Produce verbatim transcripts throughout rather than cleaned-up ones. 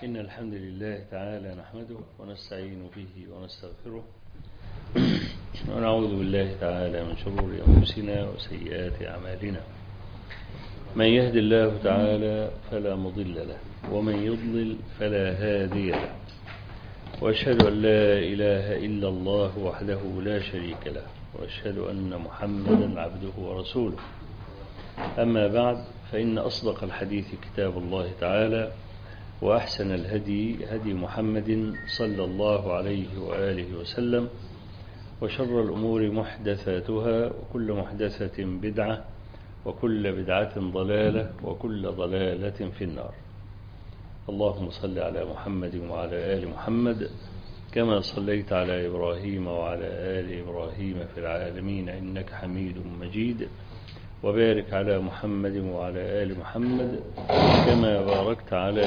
إن الحمد لله تعالى نحمده ونستعين به ونستغفره ونعوذ بالله تعالى من شرور أنفسنا وسيئات أعمالنا. من يهد الله تعالى فلا مضل له ومن يضلل فلا هادي له، وأشهد أن لا إله إلا الله وحده لا شريك له، وأشهد أن محمدا عبده ورسوله. أما بعد، فإن أصدق الحديث كتاب الله تعالى، وأحسن الهدي هدي محمد صلى الله عليه وآله وسلم، وشر الأمور محدثاتها، وكل محدثة بدعة، وكل بدعة ضلالة، وكل ضلالة في النار. اللهم صل على محمد وعلى آل محمد كما صليت على إبراهيم وعلى آل إبراهيم في العالمين إنك حميد مجيد، وبارك على محمد وعلى آل محمد كما باركت على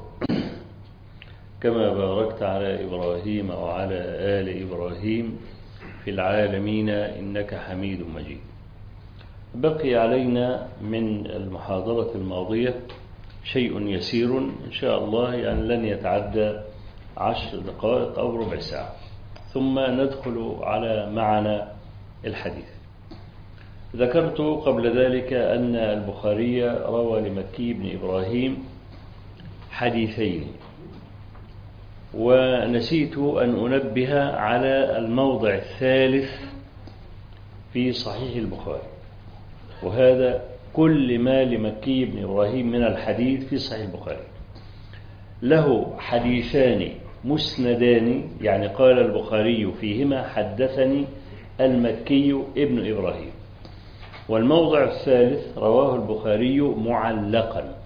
كما باركت على إبراهيم وعلى آل إبراهيم في العالمين إنك حميد مجيد. بقي علينا من المحاضرة الماضية شيء يسير إن شاء الله، يعني لن يتعدى عشر دقائق أو ربع ساعة، ثم ندخل على معنى الحديث. ذكرت قبل ذلك أن البخاري روى لمكي بن إبراهيم حديثين، ونسيت أن أنبه على الموضع الثالث في صحيح البخاري، وهذا كل ما لمكي بن إبراهيم من الحديث في صحيح البخاري. له حديثان مسندان، يعني قال البخاري فيهما حدثني المكي ابن إبراهيم. والموضع الثالث رواه البخاري معلقا،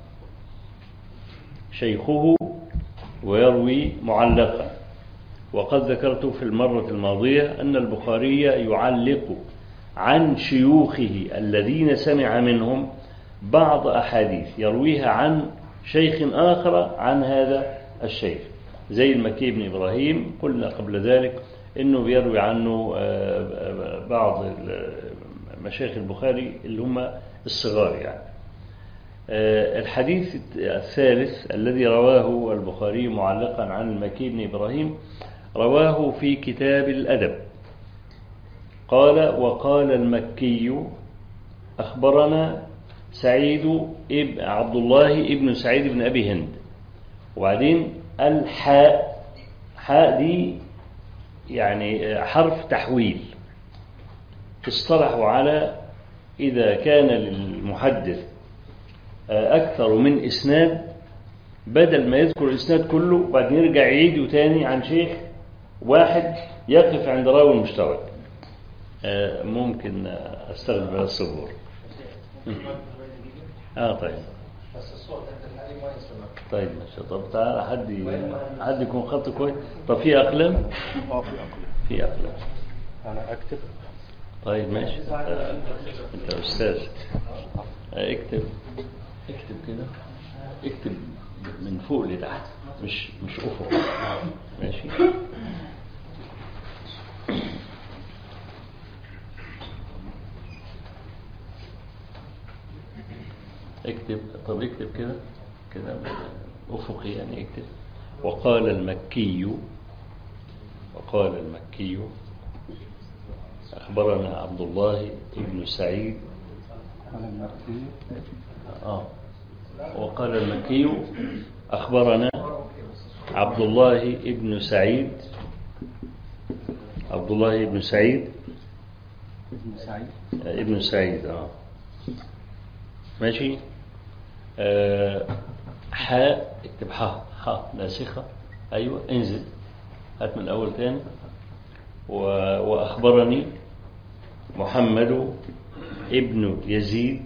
شيخه ويروي معلقا. وقد ذكرت في المرة الماضية أن البخاري يعلق عن شيوخه الذين سمع منهم بعض أحاديث يرويها عن شيخ آخر عن هذا الشيخ، زي المكي بن إبراهيم قلنا قبل ذلك أنه بيروي عنه بعض مشايخ البخاري اللي هم الصغار. يعني الحديث الثالث الذي رواه البخاري معلقا عن المكي بن إبراهيم رواه في كتاب الأدب. قال: وقال المكي أخبرنا سعيد ابن عبد الله ابن سعيد بن أبي هند. وبعدين الحاء، حاء دي يعني حرف تحويل. اصطلحوا على إذا كان للمحدث أكثر من إسناد، بدل ما يذكر الإسناد كله بعدين يرجع يعيده تاني عن شيخ واحد يقف عند راوي مشترك. ممكن أستخدم هذا الصبور. آه طيب طيب ماشي. طب تعالى حد حد يكون خط كويس. طب في أقلام؟ اه في أقلام. في أقلام. أنا أكتب. طيب ماشي. أنت أستاذ. اكتب اكتب كده، اكتب من فوق لتحت، مش مش أفق. ماشي. اكتب. طب اكتب كده كده أفقي، يعني اكتب: وقال المكي وقال المكي أخبرنا عبد الله ابن سعيد. آه. وقال المكي أخبرنا عبد الله ابن سعيد عبد الله ابن سعيد ابن سعيد ابن سعيد آه ماشي. آه. حاء، اكتب حاء حاء ناسخة. أيوة، انزل هات من الأول تاني. وأخبرني محمد ابن يزيد.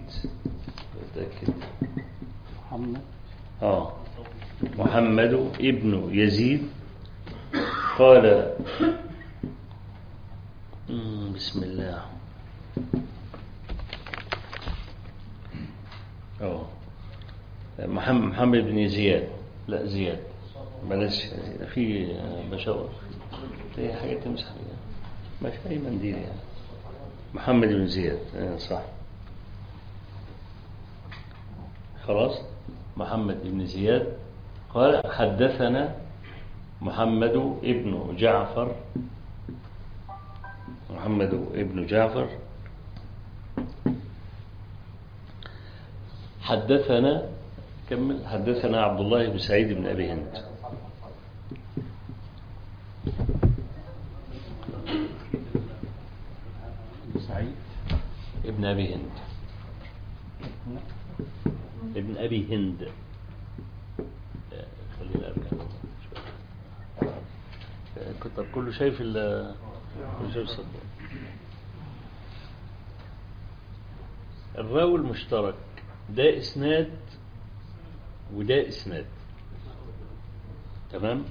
محمد آه محمد ابن يزيد قال: بسم الله. أوه. محمد محمد بن زياد. لا زياد بلاش، في بشاور، في حاجة تمسح فيها، ماشي، أي منديل يعني. محمد بن زياد صح. خلاص. محمد بن زياد قال حدثنا محمد ابن جعفر محمد ابن جعفر حدثنا كمل حدثنا عبد الله بن سعيد بن أبي هند سعيد ابن أبي هند ابن أبي هند خلينا أرجع كنت كله شايف ال كله شايف الصدق. الراوي المشترك ده إسناد وده إسناد، تمام.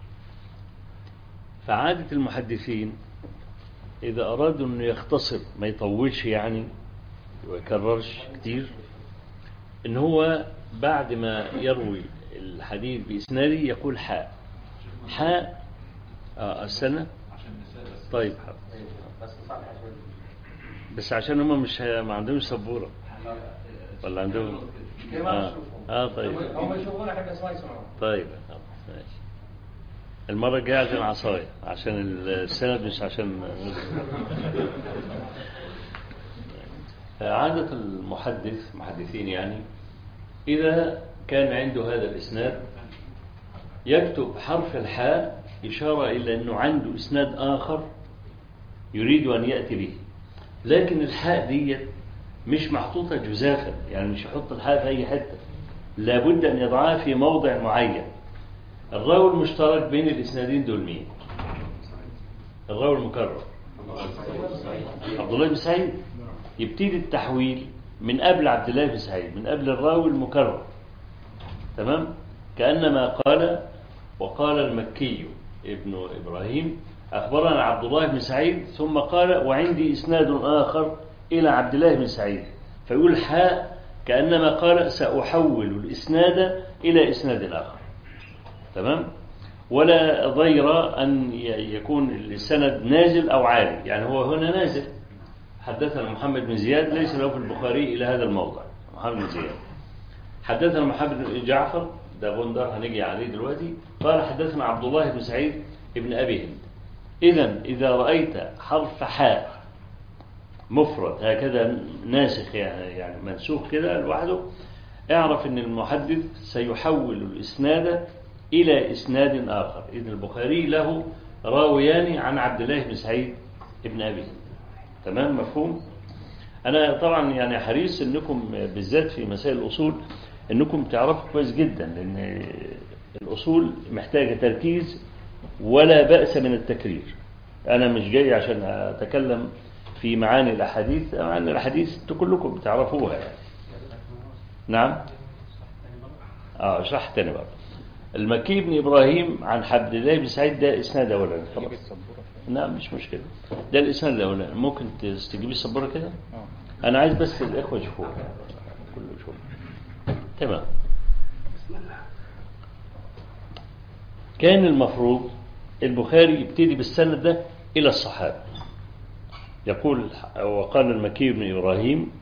فعادة المحدثين إذا أرادوا أنه يختصر ما يطولش يعني ويكررش كتير، إن هو بعد ما يروي الحديث بإسناده يقول حاء حاء آه السنة. طيب بس عشان هم مش ما عندهمش سبورة ولا عندهم آه, آه طيب هم يشوفونا حاجة اسمها يسمعون. طيب ماشي. المرة الجاية عشان عصاية عشان السند مش عشان عادة المحدث محدثين يعني إذا كان عنده هذا الإسناد يكتب حرف الحاء إشارة إلى أنه عنده إسناد آخر يريد أن يأتي به، لكن الحاء دي مش محطوطة جزافا، يعني مش يحط الحاء في أي حتة، لابد أن يضعها في موضع معين. الراوي المشترك بين الإسنادين دول مين؟ الراوي المكرر عبد الله بن سعيد. يبتدي التحويل من قبل عبد الله بن سعيد، من قبل الراوي المكرر، تمام. كأنما قال وقال المكي ابن إبراهيم أخبرنا عبد الله بن سعيد، ثم قال وعندي إسناد آخر إلى عبد الله بن سعيد، فيقول حاء كأنما قال سأحول الإسناد إلى إسناد آخر، تمام. ولا ضير أن يكون السند نازل أو عالي، يعني هو هنا نازل. حدثنا محمد بن زياد ليس له في البخاري إلى هذا الموضع. محمد بن زياد حدثنا محمد بن جعفر ده غندر هنيجي عليه دلوقتي. قال حدثنا عبد الله بن سعيد ابن أبي هند. إذن إذا رأيت حرف حاء مفرد هكذا ناسخ يعني منسوخ كده لوحده، اعرف أن المحدث سيحول الإسناد إلى إسناد آخر. إذن البخاري له راويان عن عبد الله بن سعيد ابن أبي هند، تمام. مفهوم. أنا طبعا يعني حريص أنكم بالذات في مسائل الأصول أنكم تعرفوا كويس جدا، لأن الأصول محتاجة تركيز ولا بأس من التكرير. أنا مش جاي عشان أتكلم في معاني الأحاديث، معاني الأحاديث كلكم بتعرفوها يعني. نعم آه اشرح تاني بقى. المكي بن إبراهيم عن عبد الله بن سعيد ده إسناد أولا خلاص. نعم مش مشكلة، ده الإسناد الأولا. ممكن تستجيبي السبورة كده؟ أنا عايز بس الإخوة يشوفوها كله يشوف، تمام. كان المفروض البخاري يبتدي بالسند ده إلى الصحابة، يقول وقال المكي بن إبراهيم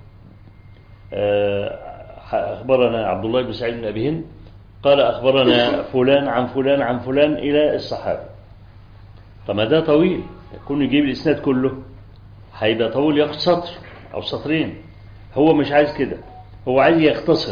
أخبرنا عبد الله بن سعيد بن أبي هند قال أخبرنا فلان عن فلان عن فلان إلى الصحابة. فما ده طويل، يكون يجيب الإسناد كله هيبقى طويل، ياخد سطر أو سطرين. هو مش عايز كده، هو عايز يختصر،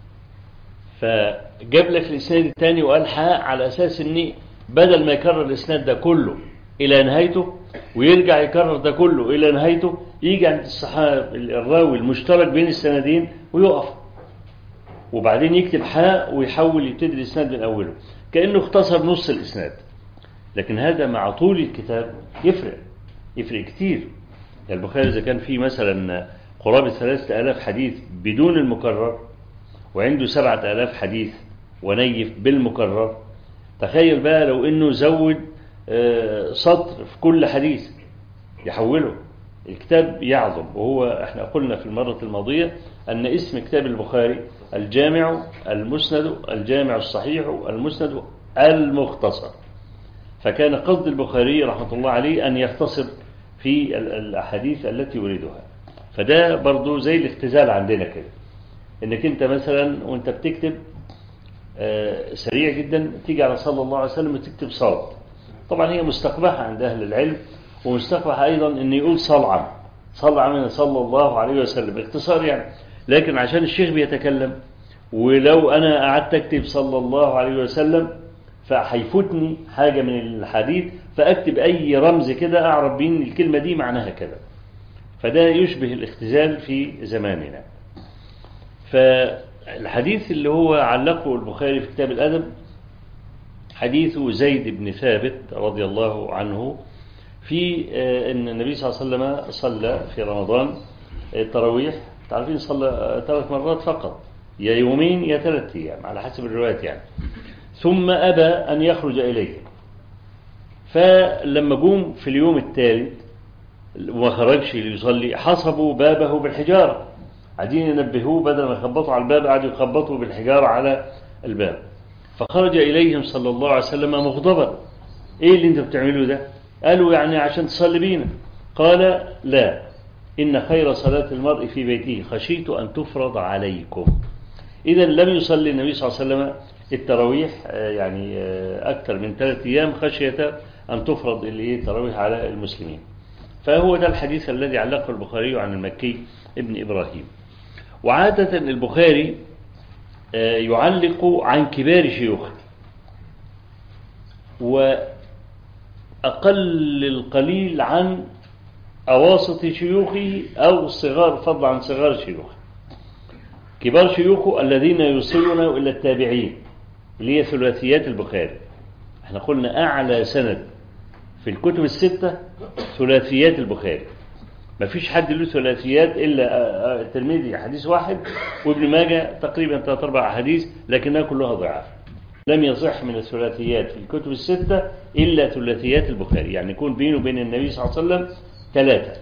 فجاب لك الإسناد الثاني وقال حاء على أساس أن بدل ما يكرر الإسناد ده كله إلى نهايته ويرجع يكرر ده كله إلى نهايته، يجي عند الصحابة الراوي المشترك بين السندين ويقف، وبعدين يكتب حاء ويحول يبتدي الإسناد من أوله، كأنه اختصر نص الإسناد. لكن هذا مع طول الكتاب يفرق يفرق كتير. البخاري إذا كان فيه مثلا قرابة ثلاثة آلاف حديث بدون المكرر وعنده سبعة آلاف حديث ونيف بالمكرر، تخيل بقى لو إنه زود سطر في كل حديث يحوله، الكتاب يعظم. وهو احنا قلنا في المرة الماضية أن اسم كتاب البخاري الجامع المسند، الجامع الصحيح المسند المختصر. فكان قصد البخاري رحمة الله عليه أن يختصر في الأحاديث التي يريدها. فده برضو زي الاختزال عندنا كده، انك انت مثلا وانت بتكتب سريع جدا تيجي على صلى الله عليه وسلم وتكتب صاد. طبعا هي مستقبحة عند أهل العلم، ومستقبحة أيضا أن يقول صلعا صلعا من صلى الله عليه وسلم باختصار يعني. لكن عشان الشيخ بيتكلم، ولو أنا قعدت أكتب صلى الله عليه وسلم فهيفوتني حاجة من الحديث، فأكتب أي رمز كده أعرف بين الكلمة دي معناها كده، فده يشبه الاختزال في زماننا. فالحديث اللي هو علقه البخاري في كتاب الأدب حديث زيد بن ثابت رضي الله عنه في أن النبي صلى الله عليه وسلم صلى في رمضان التراويح، تعرفين صلى ثلاث مرات فقط، يا يومين يا ثلاث أيام على حسب الروايات يعني، ثم أبى أن يخرج إليه. فلما قوم في اليوم الثالث وما خرجش ليصلي حصبوا بابه بالحجارة، قاعدين ينبهوه، بدل ما يخبطوا على الباب قعدوا يخبطوا بالحجارة على الباب. فخرج إليهم صلى الله عليه وسلم مغضبا، إيه اللي أنتم بتعملوا ده؟ قالوا يعني عشان تصلي بينا. قال لا، إن خير صلاة المرء في بيته خشيت أن تفرض عليكم. إذا لم يصلي النبي صلى الله عليه وسلم التراويح يعني أكثر من ثلاثة أيام خشية أن تفرض التراويح على المسلمين. فهو ده الحديث الذي علقه البخاري عن المكي ابن إبراهيم. وعادة البخاري يعلق عن كبار شيوخه، وأقل القليل عن أواسط شيوخه أو الصغار، فضل عن صغار شيوخه. كبار شيوخه الذين يوصلون إلى التابعين اللي هي ثلاثيات البخاري. احنا قلنا أعلى سند في الكتب الستة ثلاثيات البخاري، ما فيش حد له ثلاثيات إلا الترمذي حديث واحد، وابن ماجه تقريبا ثلاث أربع حديث لكنها كلها ضعاف. لم يصح من الثلاثيات في الكتب الستة إلا ثلاثيات البخاري، يعني يكون بينه وبين النبي صلى الله عليه وسلم ثلاثة.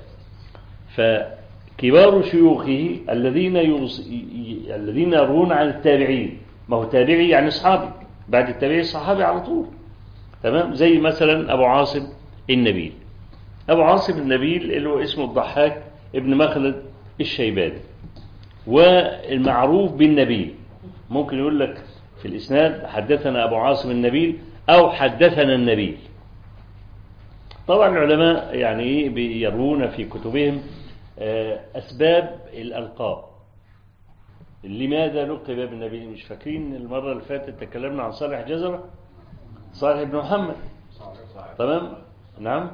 فكبار شيوخه الذين يوص... الذين يروون عن التابعين، ما هو تابعي يعني صحابي، بعد التابعي الصحابي على طول، تمام. زي مثلا أبو عاصم النبيل، أبو عاصم النبيل اللي هو اسمه الضحاك ابن مخلد الشيباني، والمعروف بالنبيل. ممكن يقول لك في الإسناد حدثنا أبو عاصم النبيل أو حدثنا النبيل. طبعا العلماء يعني بيروون في كتبهم أسباب الألقاب، لماذا لقب بالنبي. مش فاكرين المرة اللي فاتت تكلمنا عن صالح جزرة، صالح بن محمد، تمام، نعم،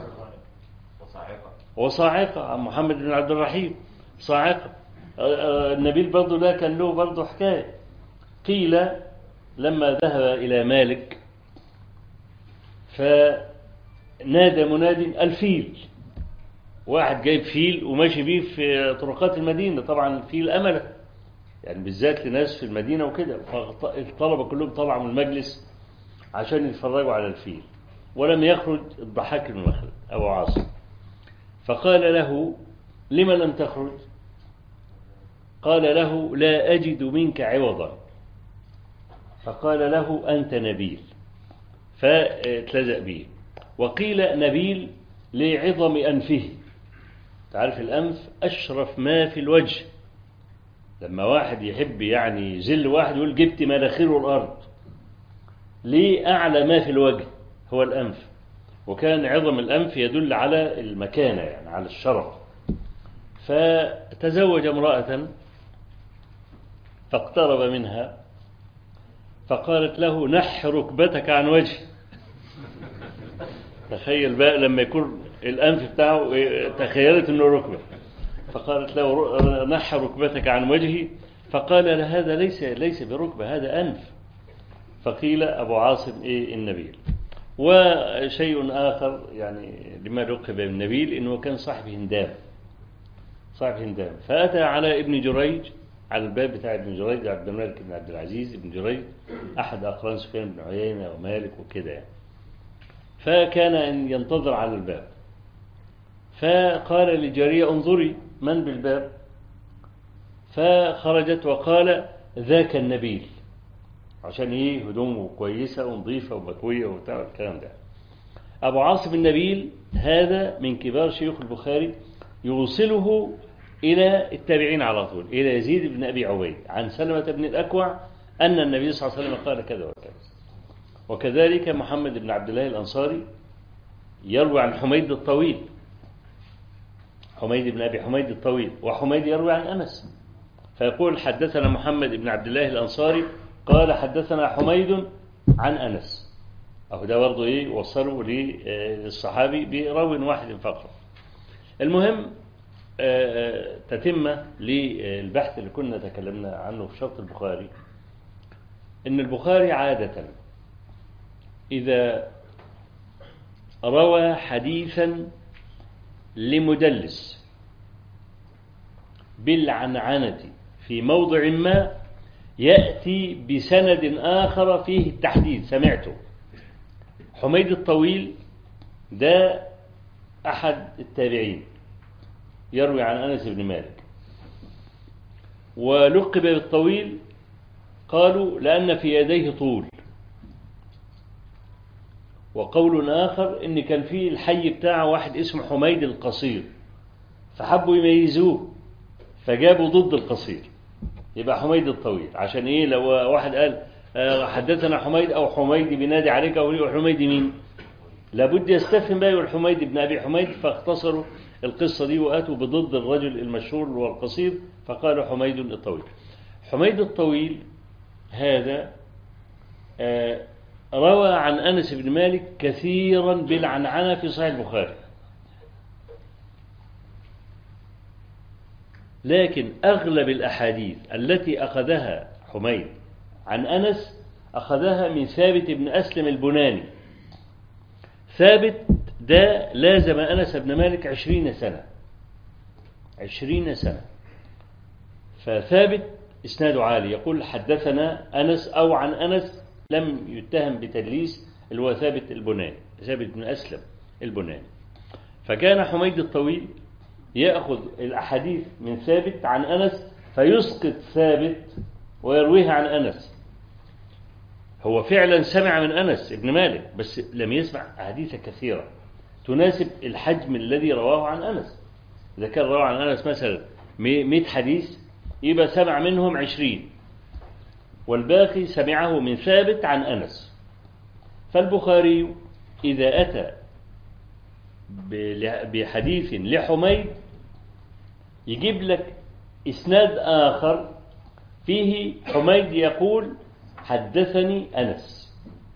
وصاعقة عن محمد بن عبد الرحيم صاعقة. النبيل برضو لا كان له برضو حكاية. قيل لما ذهب إلى مالك فنادى مناد الفيل، واحد جايب فيل وماشي بيه في طرقات المدينة، طبعا الفيل أمله يعني بالذات لناس في المدينة وكده، فالطلبة كلهم طلعوا من المجلس عشان يتفرجوا على الفيل، ولم يخرج الضحاك بن مخلد أبو عاصم. فقال له لما لم تخرج؟ قال له لا أجد منك عوضا. فقال له أنت نبيل، فاتلزق به. وقيل نبيل لعظم أنفه، تعرف الأنف أشرف ما في الوجه، لما واحد يحب يعني يزل واحد يقول جبت مناخيره الأرض، ليه أعلى ما في الوجه هو الأنف، وكان عظم الأنف يدل على المكانة يعني على الشرف. فتزوج امرأة فاقترب منها فقالت له نح ركبتك عن وجهي. تخيل بقى لما يكون الأنف بتاعه تخيلت أنه ركبة، فقالت له نح ركبتك عن وجهي، فقال له هذا ليس ليس بركبة، هذا أنف. فقيل أبو عاصم إيه النبيل. وشيء آخر يعني لما لقب بالنبيل إنه كان صاحب هندام، صاحب هندام. فأتى على ابن جريج، على الباب بتاع ابن جريج، عبد الملك بن عبد العزيز ابن جريج أحد أقران سفيان بن عيينة ومالك وكده يعني. فكان أن ينتظر على الباب، فقال للجارية انظري من بالباب، فخرجت وقال ذاك النبيل، عشان ايه هدومه كويسة ونظيفة ومكوية وبتاع الكلام ده. أبو عاصم النبيل هذا من كبار شيوخ البخاري، يوصله إلى التابعين على طول، إلى يزيد بن أبي عويد عن سلمة بن الأكوع أن النبي صلى الله عليه وسلم قال كذا وكذا. وكذلك محمد بن عبد الله الأنصاري يروي عن حميد الطويل، حميد بن أبي حميد الطويل، وحميد يروي عن أنس، فيقول حدثنا محمد بن عبد الله الأنصاري قال حدثنا حميد عن أنس. أهو ده برضه إيه وصلوا للصحابي براو واحد فقط. المهم تتمة للبحث اللي كنا تكلمنا عنه في شرط البخاري، إن البخاري عادة إذا روى حديثا لمدلس بالعنعنة في موضع ما يأتي بسند آخر فيه التحديث سمعته. حميد الطويل ده أحد التابعين يروي عن أنس بن مالك، ولقب بالطويل قالوا لأن في يديه طول، وقول آخر إن كان فيه الحي بتاعه واحد اسمه حميد القصير، فحبوا يميزوه فجابوا ضد القصير يبقى حميد الطويل. عشان إيه؟ لو واحد قال حدثنا حميد أو حميد بنادي عليك أو حميد مين، لابد يستفهم بقى يقول حميد بن أبي حميد، فاختصروا القصة دي وآتوا بضد الرجل المشهور والقصير فقالوا حميد الطويل. حميد الطويل هذا روى عن أنس بن مالك كثيرا بالعنعنة في صحيح البخاري، لكن أغلب الأحاديث التي أخذها حميد عن أنس أخذها من ثابت بن أسلم البناني. ثابت ده لازم أنس بن مالك عشرين سنة عشرين سنة فثابت إسناده عالي، يقول حدثنا أنس أو عن أنس، لم يتهم بتدليس، اللي هو ثابت البناني، ثابت بن أسلم البناني. فكان حميد الطويل يأخذ الأحاديث من ثابت عن أنس فيسقط ثابت ويرويها عن أنس. هو فعلا سمع من أنس ابن مالك بس لم يسمع أحاديث كثيرة تناسب الحجم الذي رواه عن أنس. إذا كان رواه عن أنس مثلا مئة حديث يبقى سمع منهم عشرين، والباقي سمعه من ثابت عن أنس. فالبخاري إذا أتى بحديث لحميد يجيب لك إسناد آخر فيه حميد يقول حدثني أنس،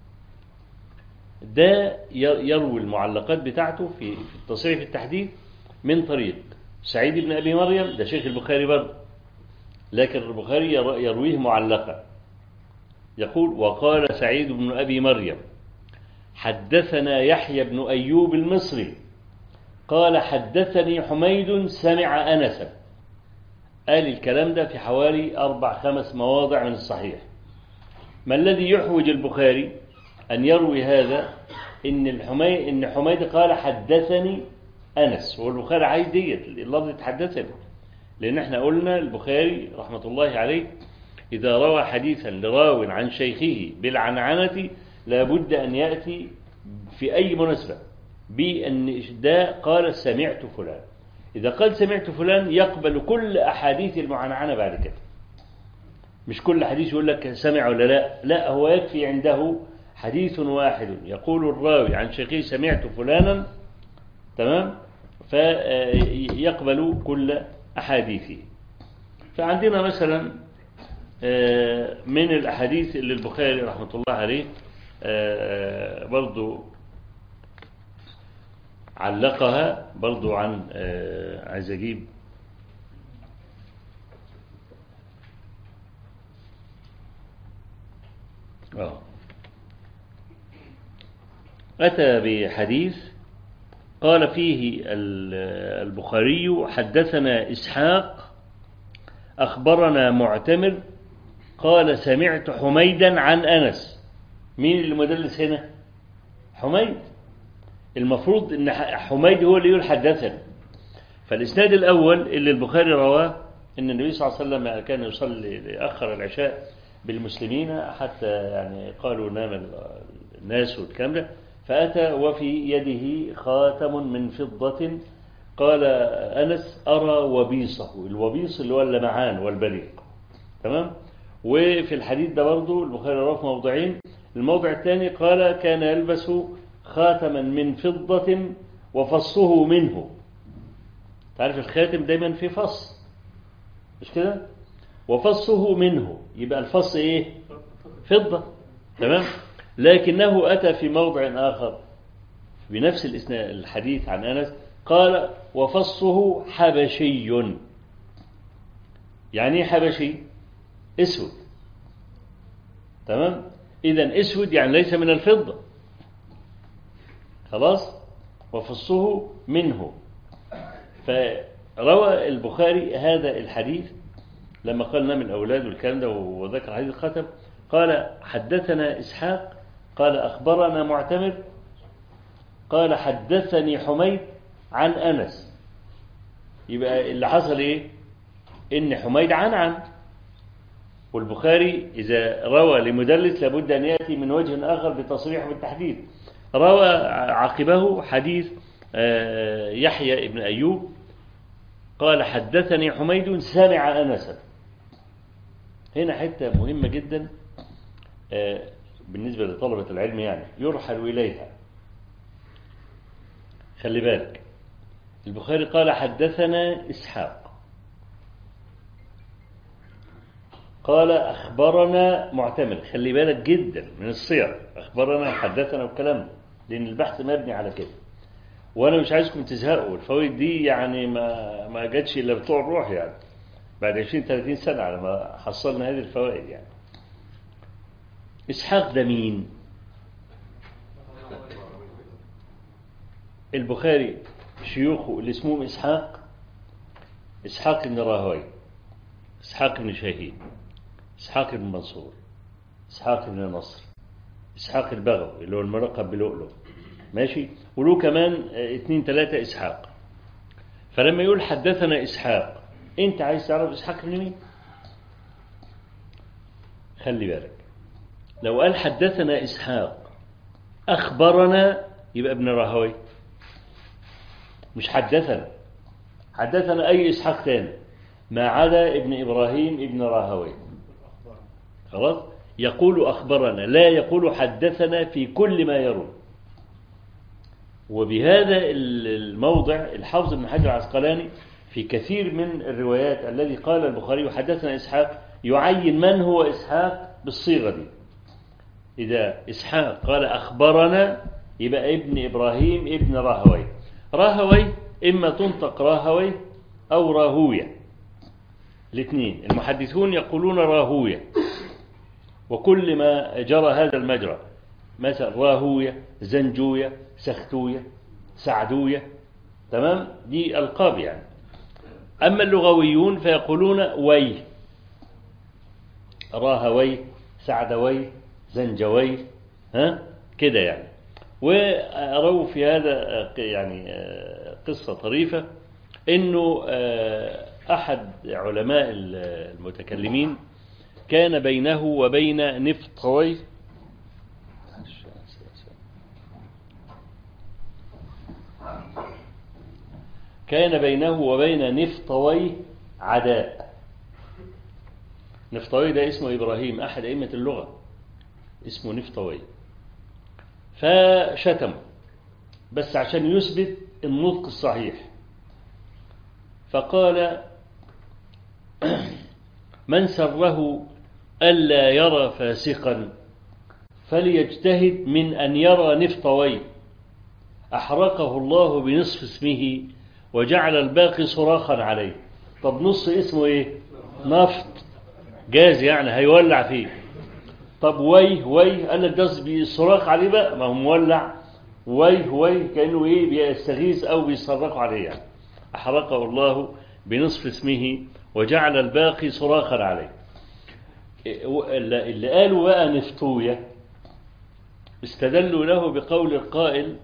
ده يروي المعلقات بتاعته في التصريح التحديث من طريق سعيد بن أبي مريم، ده شيخ البخاري برضه، لكن البخاري يرويه معلقا، يقول وقال سعيد بن أبي مريم حدثنا يحيى بن أيوب المصري قال حدثني حميد سمع أنسا. قال الكلام ده في حوالي أربع خمس مواضع من الصحيح. ما الذي يحوج البخاري أن يروي هذا؟ إن الحميد إن حميد قال حدثني أنس، والبخاري عايز ديت اللفظ حدثني، لأن احنا قلنا البخاري رحمة الله عليه إذا روى حديثا لراو عن شيخه بالعنعنة لابد أن يأتي في أي مناسبة بأن ده قال سمعت فلان. إذا قال سمعت فلان يقبل كل أحاديث المعنعنة بعد كده، مش كل حديث يقول لك سمع ولا لا، لا، هو يكفي عنده حديث واحد يقول الراوي عن شيخه سمعت فلانا، تمام، فيقبل كل أحاديثه. فعندنا مثلا من الأحاديث اللي البخاري رحمة الله عليه برضو علقها برضو عن عايز أجيب آه. أتى بحديث قال فيه البخاري حدثنا إسحاق أخبرنا معتمر قال سمعت حميدا عن أنس. مين المدلس هنا؟ حميد. المفروض أن حميد هو اللي يقول حدثنا. فالإسناد الأول اللي البخاري رواه أن النبي صلى الله عليه وسلم كان يصلي لأخر العشاء بالمسلمين حتى يعني قالوا نام الناس والكلام ده، فأتى وفي يده خاتم من فضة، قال أنس أرى وبيصه، الوبيص اللي هو اللمعان والبريق، تمام، وفي الحديث ده برضه البخاري رواه في موضعين. الموضع الثاني قال كان يلبس خاتما من فضة وفصه منه. تعرف الخاتم دايما فيه فص، مش كده؟ وفصه منه، يبقى الفص ايه؟ فضة. تمام. لكنه أتى في موضع آخر بنفس الحديث عن أنس قال وفصه حبشي. يعني ايه حبشي؟ اسود. تمام. إذن اسود يعني ليس من الفضة. خلاص. وفصه منه. فروى البخاري هذا الحديث لما قال نام الأولاد والكلام ده وذكر حديث الختم. قال حدثنا إسحاق قال أخبرنا معتمر قال حدثني حميد عن أنس. يبقى اللي حصل إيه؟ إن حميد عن عن والبخاري إذا روى لمدلس لابد أن يأتي من وجه آخر بتصريح بالتحديث. روى عقبه حديث يحيى ابن أيوب قال حدثني حميد سمع أنسا. هنا حتة مهمة جدا بالنسبة لطلبة العلم، يعني يرحل إليها. خلي بالك البخاري قال حدثنا إسحاق قال أخبرنا معتمر. خلي بالك جدا من الصيغ، أخبرنا حدثنا والكلام، لأن البحث مبني على كده. وأنا مش عايزكم تزهقوا، الفوائد دي يعني ما ما جاتش إلا بتوع الروح، يعني بعد عشرين ثلاثين سنة على ما حصلنا هذه الفوائد. يعني إسحاق ده مين؟ البخاري شيوخه اللي اسمهم إسحاق، إسحاق بن راهوي، إسحاق بن شاهين، إسحاق بن منصور، إسحاق بن نصر، إسحاق البغوي اللي هو الملقب بلؤلؤ، ماشي، وله كمان اثنين ثلاثة إسحاق. فلما يقول حدثنا إسحاق أنت عايز تعرف إسحاق بن مين؟ خلي بالك لو قال حدثنا إسحاق أخبرنا يبقى ابن راهوي، مش حدثنا. حدثنا أي إسحاق تاني ما عدا ابن إبراهيم ابن راهوي. خلاص. يقول أخبرنا لا يقول حدثنا في كل ما يروي. وبهذا الموضع الحافظ ابن حجر العسقلاني في كثير من الروايات الذي قال البخاري حدثنا إسحاق يعين من هو إسحاق بالصيغة دي. إذا إسحاق قال أخبرنا يبقى ابن إبراهيم ابن راهوي. راهوي إما تنطق راهوي أو راهوية، الاثنين. المحدثون يقولون راهوية، وكل ما جرى هذا المجرى مثلا راهوية، زنجوية، سختوية، سعدوية، تمام، دي ألقاب يعني. أما اللغويون فيقولون وي، راهوي، سعدوي، زنجوي، ها كده يعني. وأروا في هذا يعني قصة طريفة، إنه أحد علماء المتكلمين كان بينه وبين نفطوي كان بينه وبين نفطوي عداء. نفطوي ده اسمه إبراهيم، أحد أئمة اللغة اسمه نفطوي. فشتمه بس عشان يثبت النطق الصحيح، فقال من سره ألا يرى فاسقا فليجتهد من أن يرى نفطوي أحرقه الله بنصف اسمه وجعل الباقي صراخا عليه. طب نص اسمه ايه؟ نفط، جاز يعني هيولع فيه. طب ويه ويه قال لك ده بيصراخ عليه بقى، ما هو مولع. ويه ويه كأنه ايه بيستغيث او بيصرخ عليه يعني. أحرقه الله بنصف اسمه وجعل الباقي صراخا عليه. اللي قالوا بقى نفطوية استدلوا له بقول القائل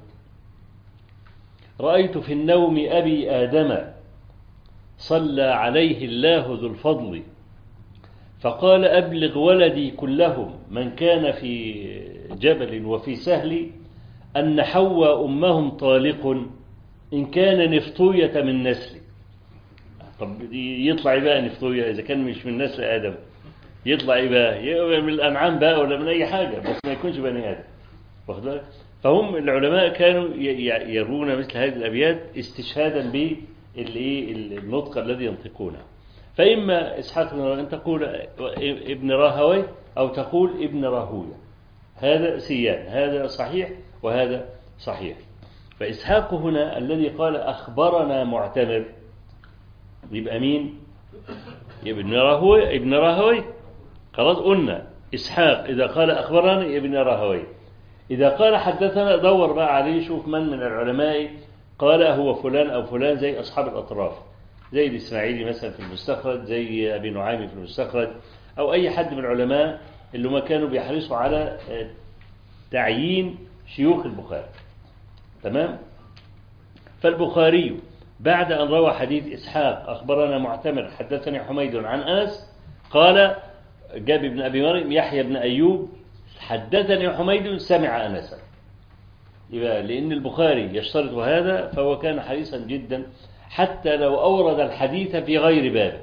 رأيت في النوم أبي آدم صلى عليه الله ذو الفضل فقال أبلغ ولدي كلهم من كان في جبل وفي سهل أن حواء أمهم طالق إن كان نفطوية من نسل. طب يطلع بقى نفطوية إذا كان مش من نسل آدم، يطلع إيه بقى؟ يبقى من الأنعام بقى ولا من أي حاجة، بس ما يكونش بني آدم. واخد بالك؟ فهم العلماء كانوا يرون مثل هذه الأبيات استشهادا بالنطق الذي ينطقونه. فإما إسحاق بن راهويه أن تقول ابن راهويه أو تقول ابن راهويه، هذا سيان، هذا صحيح وهذا صحيح. فإسحاق هنا الذي قال أخبرنا معتمر يبقى مين؟ يبقى ابن راهويه، ابن راهويه. خلاص قلنا إسحاق إذا قال أخبرنا ابن راهويه، إذا قال حدثنا دور بقى عليه شوف من من العلماء قال هو فلان أو فلان، زي أصحاب الأطراف، زي الإسماعيلي مثلا في المستخرج، زي أبي نعيم في المستخرج، أو أي حد من العلماء اللي ما كانوا بيحرصوا على تعيين شيوخ البخاري. تمام؟ فالبخاري بعد أن روى حديث إسحاق أخبرنا معتمر حدثني حميد عن أنس، قال جاب ابن أبي مريم يحيى بن أيوب حدثني حميد سمع أنسا. يبقى لأن البخاري يشترط هذا، فهو كان حريصا جدا حتى لو أورد الحديث في غير باب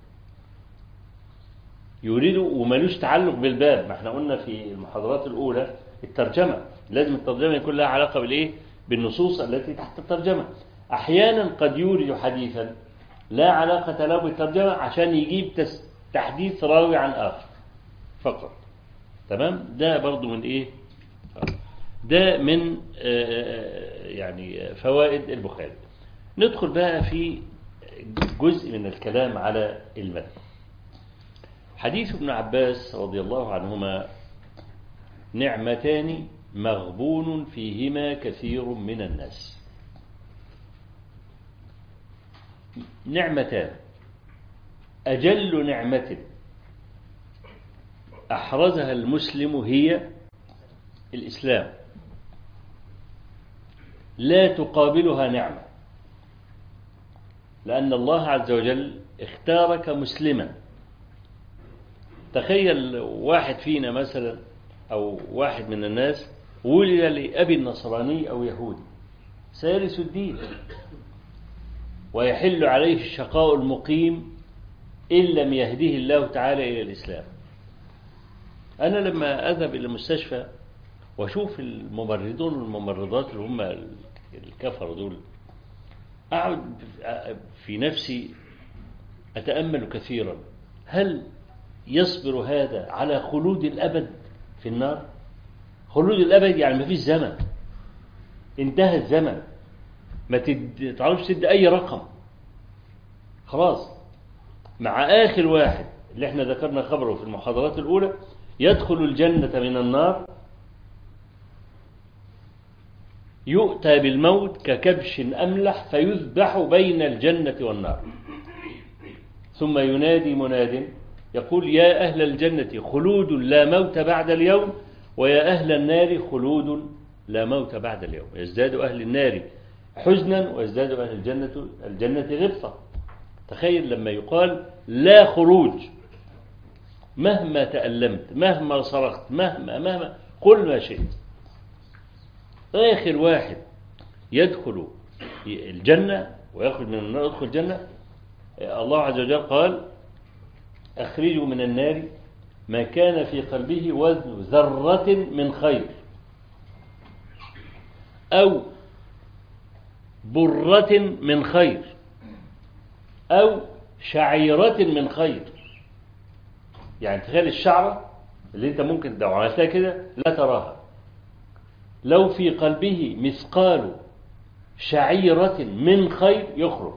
يريد وملوش تعلق بالباب. ما احنا قلنا في المحاضرات الأولى الترجمة لازم الترجمة يكون لها علاقة بالإيه؟ بالنصوص التي تحت الترجمة. أحيانا قد يورد حديثا لا علاقة له بالترجمة عشان يجيب تحديث راوي عن آخر فقط. تمام؟ ده برضو من إيه؟ ده من يعني فوائد البخاري. ندخل بقى في جزء من الكلام على المتن. حديث ابن عباس رضي الله عنهما: نعمتان مغبون فيهما كثير من الناس. نعمتان، أجل نعمة أحرزها المسلم هي الإسلام، لا تقابلها نعمة، لأن الله عز وجل اختارك مسلما. تخيل واحد فينا مثلا أو واحد من الناس ولد لأبي النصراني أو يهودي، سيرث الدين ويحل عليه الشقاء المقيم إن لم يهده الله تعالى إلى الإسلام. أنا لما أذهب إلى المستشفى وأشوف الممرضون والممرضات اللي هم الكفر دول، أقعد في نفسي أتأمل كثيرا، هل يصبر هذا على خلود الأبد في النار؟ خلود الأبد يعني ما فيش زمن، انتهى الزمن، ما تعرفش تدي أي رقم، خلاص. مع آخر واحد اللي احنا ذكرنا خبره في المحاضرات الأولى يدخل الجنة من النار، يؤتى بالموت ككبش أملح فيذبح بين الجنة والنار، ثم ينادي مناد يقول: يا أهل الجنة خلود لا موت بعد اليوم، ويا أهل النار خلود لا موت بعد اليوم. يزداد أهل النار حزنا ويزداد أهل الجنة الجنة غبطة. تخيل لما يقال لا خروج، مهما تألمت، مهما صرخت، مهما مهما قل ما شئت، آخر واحد يدخل الجنة ويخرج من النار يدخل الجنة. الله عز وجل قال: أخرجوا من النار ما كان في قلبه وزن ذرة من خير أو برة من خير أو شعيرة من خير. يعني تخيل الشعرة اللي انت ممكن لو عملتها كده لا تراها، لو في قلبه مثقال شعيرة من خير يخرج.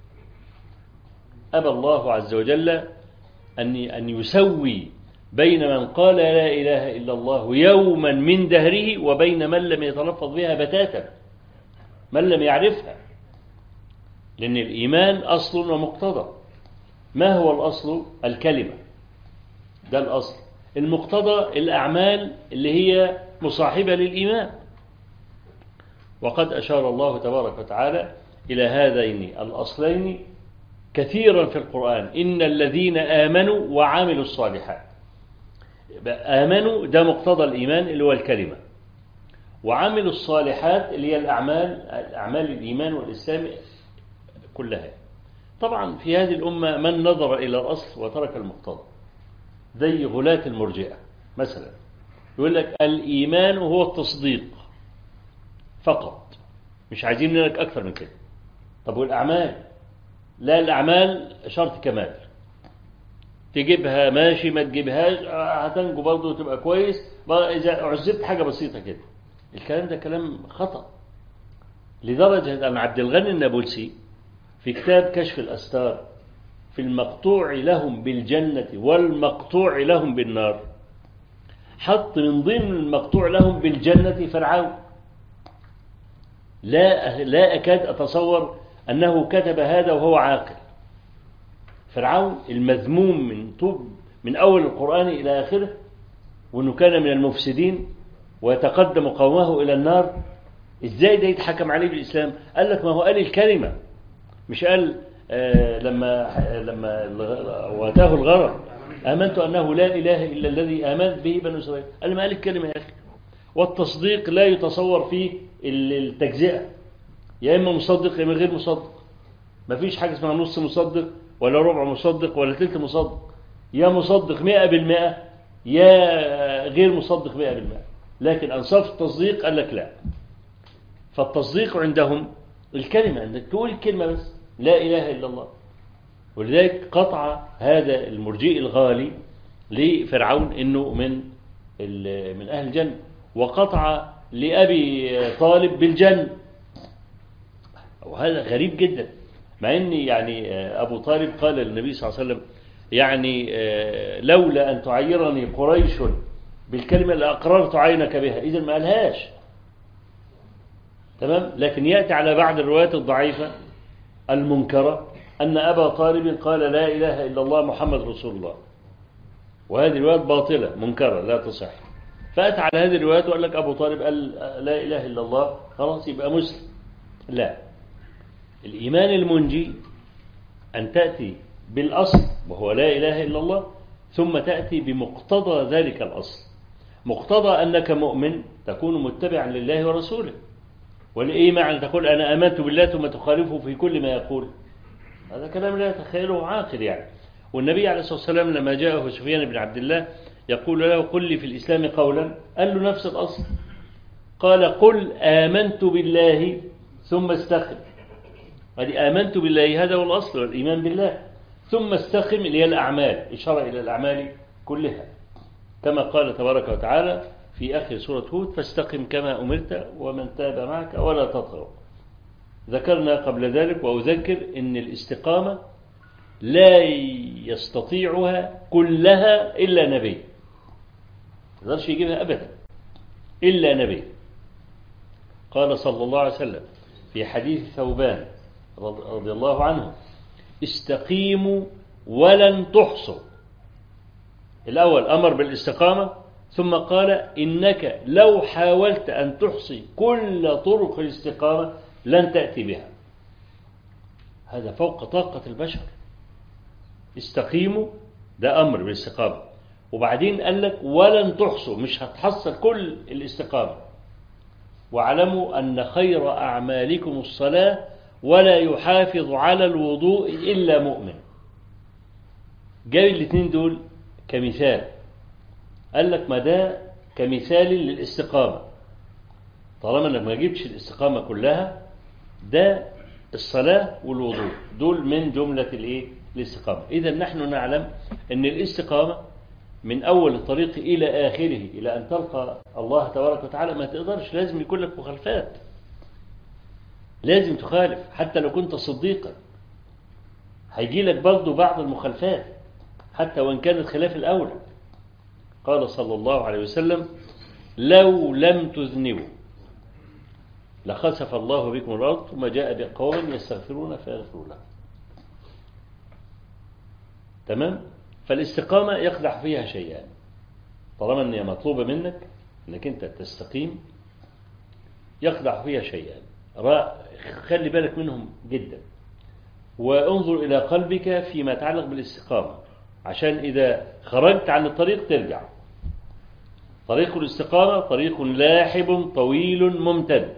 أبى الله عز وجل أن أن يسوي بين من قال لا إله إلا الله يوما من دهره وبين من لم يتلفظ بها بتاتا، من لم يعرفها. لأن الإيمان أصل ومقتضى. ما هو الأصل؟ الكلمة، ده الأصل. المقتضى الأعمال اللي هي مصاحبة للإيمان. وقد أشار الله تبارك وتعالى إلى هذين الأصلين كثيرا في القرآن: إن الذين آمنوا وعملوا الصالحات. آمنوا ده مقتضى الإيمان اللي هو الكلمة، وعملوا الصالحات اللي هي الأعمال، أعمال الإيمان والإسلام كلها. طبعا في هذه الأمة من نظر إلى الأصل وترك المقتضى، زي غلاة المرجئة مثلا، يقول لك الإيمان هو التصديق فقط، مش عايزين منك أكثر من كده. طب والأعمال؟ لا، الأعمال شرط كمال، تجيبها ماشي، ما تجيبهاش هتنجو برضه وتبقى كويس إذا عزبت حاجة بسيطة كده. الكلام ده كلام خطأ، لدرجة أن عبد الغني النابلسي في كتاب كشف الأستار في المقطوع لهم بالجنة والمقطوع لهم بالنار حط من ضمن المقطوع لهم بالجنة فرعون. لا لا أكاد أتصور أنه كتب هذا وهو عاقل. فرعون المذموم من طوب من أول القرآن إلى آخره، وأنه كان من المفسدين ويتقدم قومه إلى النار، إزاي ده يتحكم عليه بالإسلام؟ قال لك ما هو قال الكلمة، مش قال آه لما لما واتاه الغرض آمنت أنه لا إله إلا الذي آمنت به بنو إسرائيل. قال ما قال الكلمة يا أخي. والتصديق لا يتصور فيه التجزئة، يا إما مصدق يا إما غير مصدق. ما فيش حاجة اسمها نص مصدق ولا ربع مصدق ولا ثلث مصدق، يا مصدق مئة بالمئة يا غير مصدق مئة بالمئة. لكن أنصاف التصديق قال لك لا. فالتصديق عندهم الكلمة، أنك تقول الكلمة بس لا إله إلا الله. ولذلك قطع هذا المرجئ الغالي لفرعون أنه من من أهل الجنة، وقطع لأبي طالب بالجنة. وهذا غريب جدا، مع أن يعني أبو طالب قال للنبي صلى الله عليه وسلم يعني لولا أن تعيرني قريش بالكلمة لأقررت عينك بها، إذا ما قالهاش. تمام. لكن يأتي على بعض الروايات الضعيفة المنكرة أن أبا طالب قال لا إله إلا الله محمد رسول الله، وهذه الروايات باطلة منكرة لا تصح. فأتى على هذه الروايات وقال لك أبو طالب قال لا إله إلا الله خلاص يبقى مسلم. لا، الإيمان المنجي أن تأتي بالأصل وهو لا إله إلا الله، ثم تأتي بمقتضى ذلك الأصل. مقتضى أنك مؤمن تكون متبعا لله ورسوله. ولإيه معنى تقول أنا آمنت بالله ثم تخالفه في كل ما يقول؟ هذا كلام لا يتخيله عاقل يعني. والنبي عليه الصلاة والسلام لما جاءه سفيان بن عبد الله يقول له قل لي في الإسلام قولا، قال له نفس الأصل، قال قل آمنت بالله ثم استقم. هذه آمنت بالله هذا هو الأصل والإيمان بالله، ثم استقم اللي هي الأعمال، إشارة إلى الأعمال كلها، كما قال تبارك وتعالى في آخر سورة هود فاستقم كما أمرت ومن تاب معك ولا تطغوا. ذكرنا قبل ذلك وأذكر أن الاستقامة لا يستطيعها كلها إلا نبي، ما يقدرش يجيبها أبدا إلا نبي. قال صلى الله عليه وسلم في حديث ثوبان رضي الله عنه استقيموا ولن تحصوا. الأول أمر بالاستقامة، ثم قال إنك لو حاولت أن تحصي كل طرق الاستقامة لن تأتي بها. هذا فوق طاقة البشر. استقيموا ده أمر بالاستقامة، وبعدين قال لك ولن تحصوا، مش هتحصل كل الاستقامة. واعلموا أن خير أعمالكم الصلاة ولا يحافظ على الوضوء إلا مؤمن. جاي الاثنين دول كمثال، قال لك ما ده كمثال للاستقامة. طالما انك ما جبتش الاستقامة كلها، ده الصلاة والوضوء دول من جملة الايه الاستقامة. إذا نحن نعلم أن الاستقامة من أول الطريق إلى آخره إلى أن تلقى الله تبارك وتعالى ما تقدرش، لازم يكون لك مخالفات، لازم تخالف. حتى لو كنت صديقا هيجي لك برضو بعض المخالفات حتى وإن كانت خلاف الأولى. قال صلى الله عليه وسلم لو لم تذنبوا لخسف الله بكم الأرض ثم جاء بقوم يستغفرون فيغفروا لهم. تمام. فالاستقامة يقدح فيها شيئان، طالما أنها مطلوبة منك أنك أنت تستقيم، يقدح فيها شيئان خلي بالك منهم جدا، وانظر إلى قلبك فيما يتعلق بالاستقامة عشان إذا خرجت عن الطريق ترجع. طريق الاستقامة طريق لاحب طويل ممتد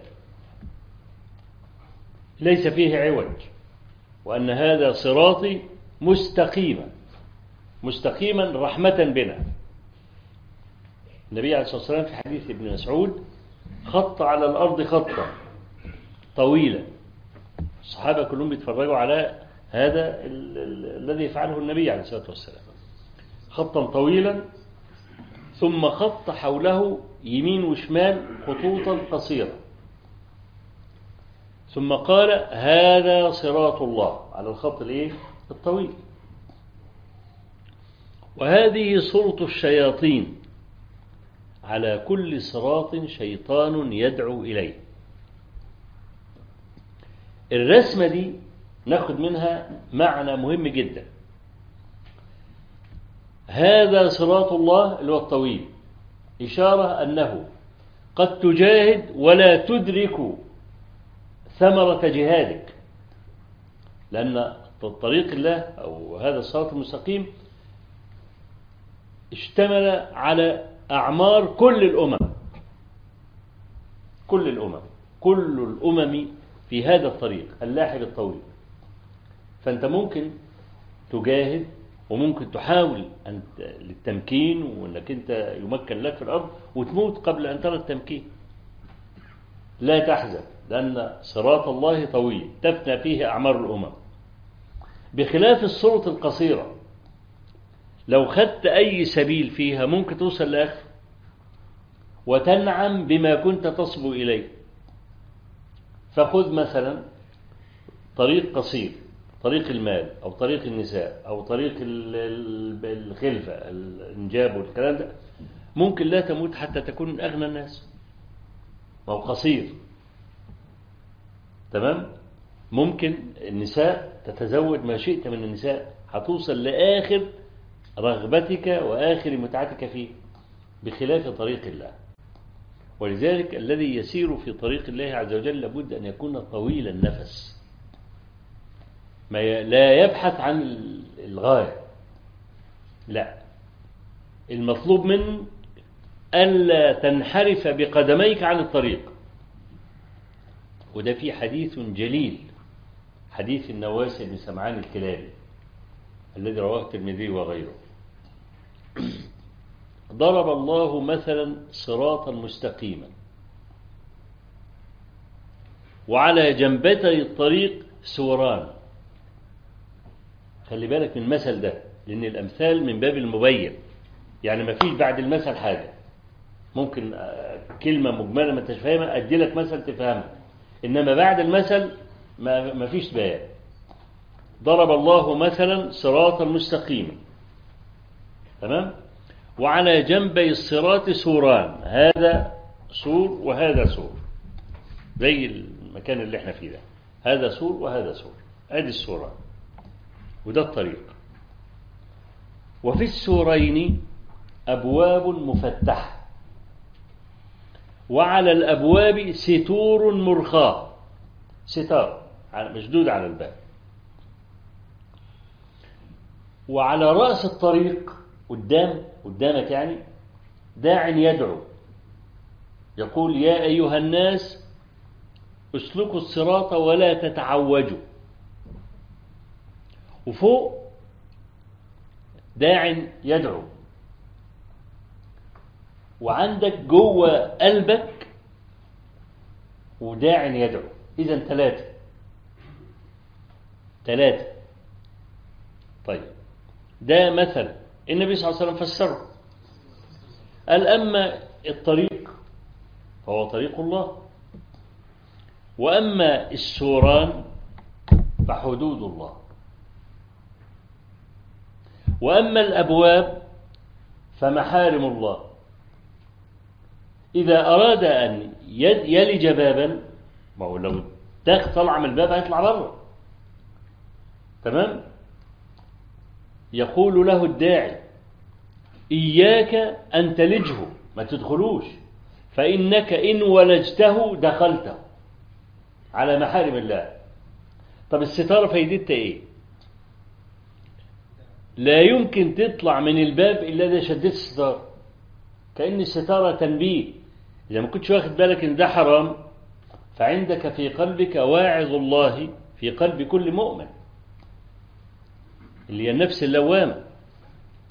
ليس فيه عوج، وأن هذا صراطي مستقيما. مستقيما رحمة بنا. النبي عليه الصلاة والسلام في حديث ابن مسعود خط على الأرض خطا طويلا، الصحابة كلهم بيتفرجوا على هذا الذي يفعله النبي عليه الصلاة والسلام، خطا طويلا ثم خط حوله يمين وشمال خطوطا قصيرة، ثم قال هذا صراط الله على الخط الايه الطويل، وهذه صورة الشياطين على كل صراط شيطان يدعو إليه. الرسمة دي ناخد منها معنى مهم جدا. هذا صراط الله اللي هو الطويل، إشارة أنه قد تجاهد ولا تدرك ثمرة جهادك، لأن طريق الله أو هذا الصراط المستقيم اشتمل على أعمار كل الأمم، كل الأمم كل الأمم في هذا الطريق اللاحق الطويل. فأنت ممكن تجاهد وممكن تحاول أن للتمكين وأنك أنت يمكن لك في الأرض وتموت قبل أن ترى التمكين. لا تحزن، لأن صراط الله طويل تفنى فيه أعمار الأمم، بخلاف الصورة القصيرة لو خدت أي سبيل فيها ممكن توصل لآخر وتنعم بما كنت تصبو إليه. فخذ مثلا طريق قصير، طريق المال أو طريق النساء أو طريق الخلفة الإنجاب والكلام ده، ممكن لا تموت حتى تكون من أغنى الناس، ما هو قصير. تمام؟ ممكن النساء تتزوج ما شئت من النساء، هتوصل لآخر رغبتك وآخر متعتك فيه، بخلاف طريق الله. ولذلك الذي يسير في طريق الله عز وجل لابد أن يكون طويل النفس، ما لا يبحث عن الغاية، لا، المطلوب منه ألا تنحرف بقدميك عن الطريق. وده في حديث جليل، حديث النواس بن سمعان الكلابي الذي رواه الترمذي وغيره. ضرب الله مثلا صراطا مستقيما وعلى جنبتي الطريق سوران. خلي بالك من المثل ده، لأن الأمثال من باب المبين، يعني ما فيش بعد المثل حاجة. ممكن كلمة مجملة ما انتش فاهمها أدي لك مثل تفهمها، إنما بعد المثل ما فيش بيان. ضرب الله مثلا صراطا مستقيما، تمام، وعلى جنبي الصراط سوران، هذا سور وهذا سور، زي المكان اللي احنا فيه ده، هذا سور وهذا سور، ادي السوران وده الطريق. وفي السورين أبواب مفتحة، وعلى الأبواب ستور مرخاة، ستار مشدود على الباب. وعلى رأس الطريق قدام قدامك يعني داع يدعو يقول يا أيها الناس اسلكوا الصراط ولا تتعوجوا. وفوق داع يدعو، وعندك جوه قلبك وداع يدعو. إذن ثلاثة ثلاثة طيب، ده مثل النبي صلى الله عليه وسلم فسره، قال أما الطريق فهو طريق الله، وأما السوران فحدود الله، وأما الأبواب فمحارم الله. إذا أراد أن يلج بابا، ما هو لو طلع من الباب هيطلع بره، تمام، يقول له الداعي إياك أن تلجه، ما تدخلوش، فإنك إن ولجته دخلته على محارم الله. طب الستارة فايدتها إيه؟ لا يمكن تطلع من الباب إلا إذا شديت الستارة، كأن الستارة تنبيه. إذا ما كنتش واخد بالك إن ده حرام، فعندك في قلبك واعظ الله في قلب كل مؤمن، اللي هي النفس اللوامة،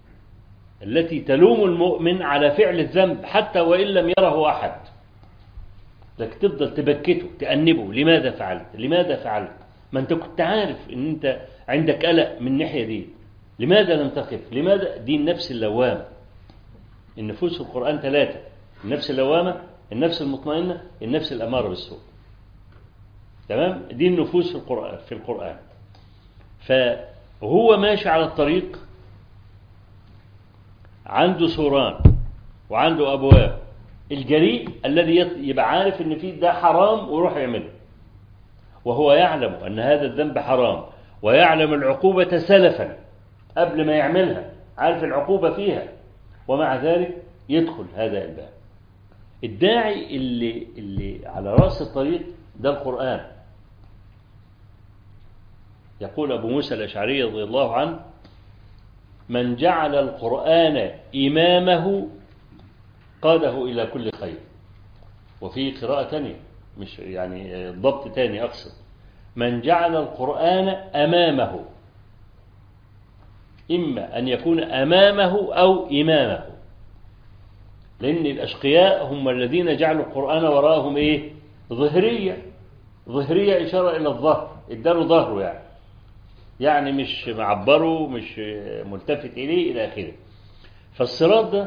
التي تلوم المؤمن على فعل الذنب حتى وإن لم يره أحد، لك تفضل تبكته تأنبه، لماذا فعلت لماذا فعلت ما أنت كنت عارف أن أنت عندك قلق من الناحية دي، لماذا لم تقف، لماذا؟ دي النفس اللوامة. النفوس في القرآن ثلاثة: النفس اللوامة، النفس المطمئنة، النفس الأمارة بالسوء. تمام؟ دي النفوس في القرآن في القرآن فهو ماشي على الطريق، عنده سوران وعنده أبواب. الجريء الذي يبقى عارف ان فيه ده حرام ويروح يعمله، وهو يعلم ان هذا الذنب حرام ويعلم العقوبة سلفا قبل ما يعملها، عارف العقوبة فيها، ومع ذلك يدخل هذا الباب. الداعي اللي, اللي على رأس الطريق ده القرآن. يقول أبو موسى الأشعري رضي الله عنه: من جعل القرآن إمامه قاده إلى كل خير. وفي قراءة تانية، مش يعني ضبط تاني أقصد: من جعل القرآن أمامه، إما أن يكون أمامه أو إمامه، لأن الأشقياء هم الذين جعلوا القرآن وراءهم إيه؟ ظهرية. ظهرية إشارة إلى الظهر، اداله ظهره يعني يعني مش معبره، مش ملتفت إليه إلى آخره. فالصراط ده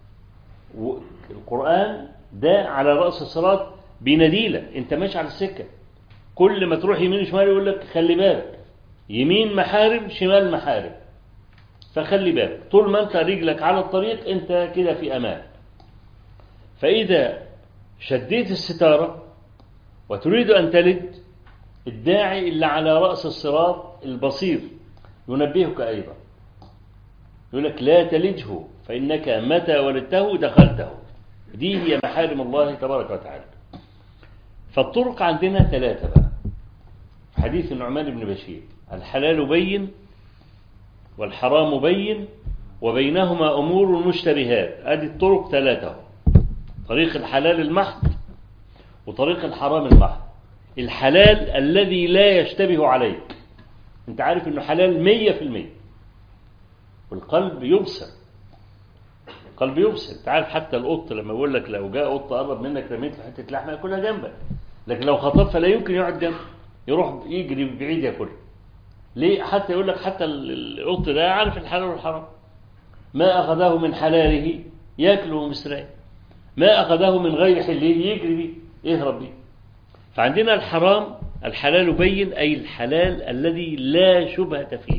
القرآن ده على رأس الصراط بيناديلك، انت ماشي على السكة، كل ما تروح يمين وشمال يقول لك خلي بالك، يمين محارم شمال محارم، فخلي بالك. طول ما انت رجلك على الطريق انت كده في امان. فإذا شديت الستارة وتريد أن تلد، الداعي اللي على رأس الصراط البصير ينبهك أيضا، يقول لك لا تلجه فإنك متى ولدته دخلته. دي هي محارم الله تبارك وتعالى. فالطرق عندنا ثلاثة بقى. حديث النعمان بن بشير: الحلال بين والحرام بين وبينهما أمور مشتبهات. هذه الطرق ثلاثة: طريق الحلال المحض وطريق الحرام المحض. الحلال الذي لا يشتبه عليك، انت عارف انه حلال مية في المية، والقلب يبصر. القلب يبصر. انت عارف حتى القط لما يقول لك لو جاء قط قرب منك رميت في حته لحمه ياكلها جنبك، لكن لو خطف فلا يمكن يقعد جنبك، يروح يجري بعيد ياكلها. ليه؟ حتى يقول لك حتى القط ده عارف الحلال والحرام. ما اخذه من حلاله ياكله مسرعه، ما اخذه من غير حله يجري بيه يهرب بيه. فعندنا الحرام الحلال بين، أي الحلال الذي لا شبهة فيه،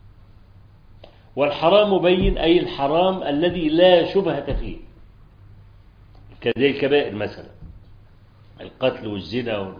والحرام بين أي الحرام الذي لا شبهة فيه، كذلك الكبائر مثلا القتل والزنا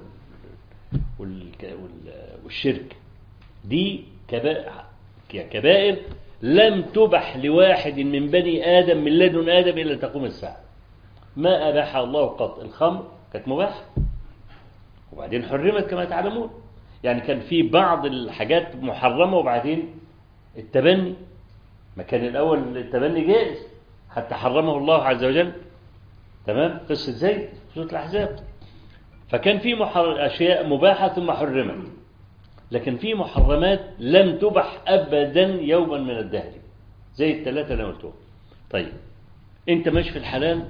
والشرك. دي كبائر لم تبح لواحد من بني آدم من لدن آدم إلا تقوم الساعة. ما أباح الله قط. الخمر كانت مباحة وبعدين حرمت كما تعلمون. يعني كان في بعض الحاجات محرمة وبعدين التبني، ما كان الأول التبني جائز حتى حرمه الله عز وجل. تمام؟ قصة زيد في سورة الأحزاب. فكان في محر... أشياء مباحة ثم حرمت، لكن في محرمات لم تبح أبدا يوما من الدهر، زي الثلاثة اللي قلتهم. طيب أنت ماشي في الحلال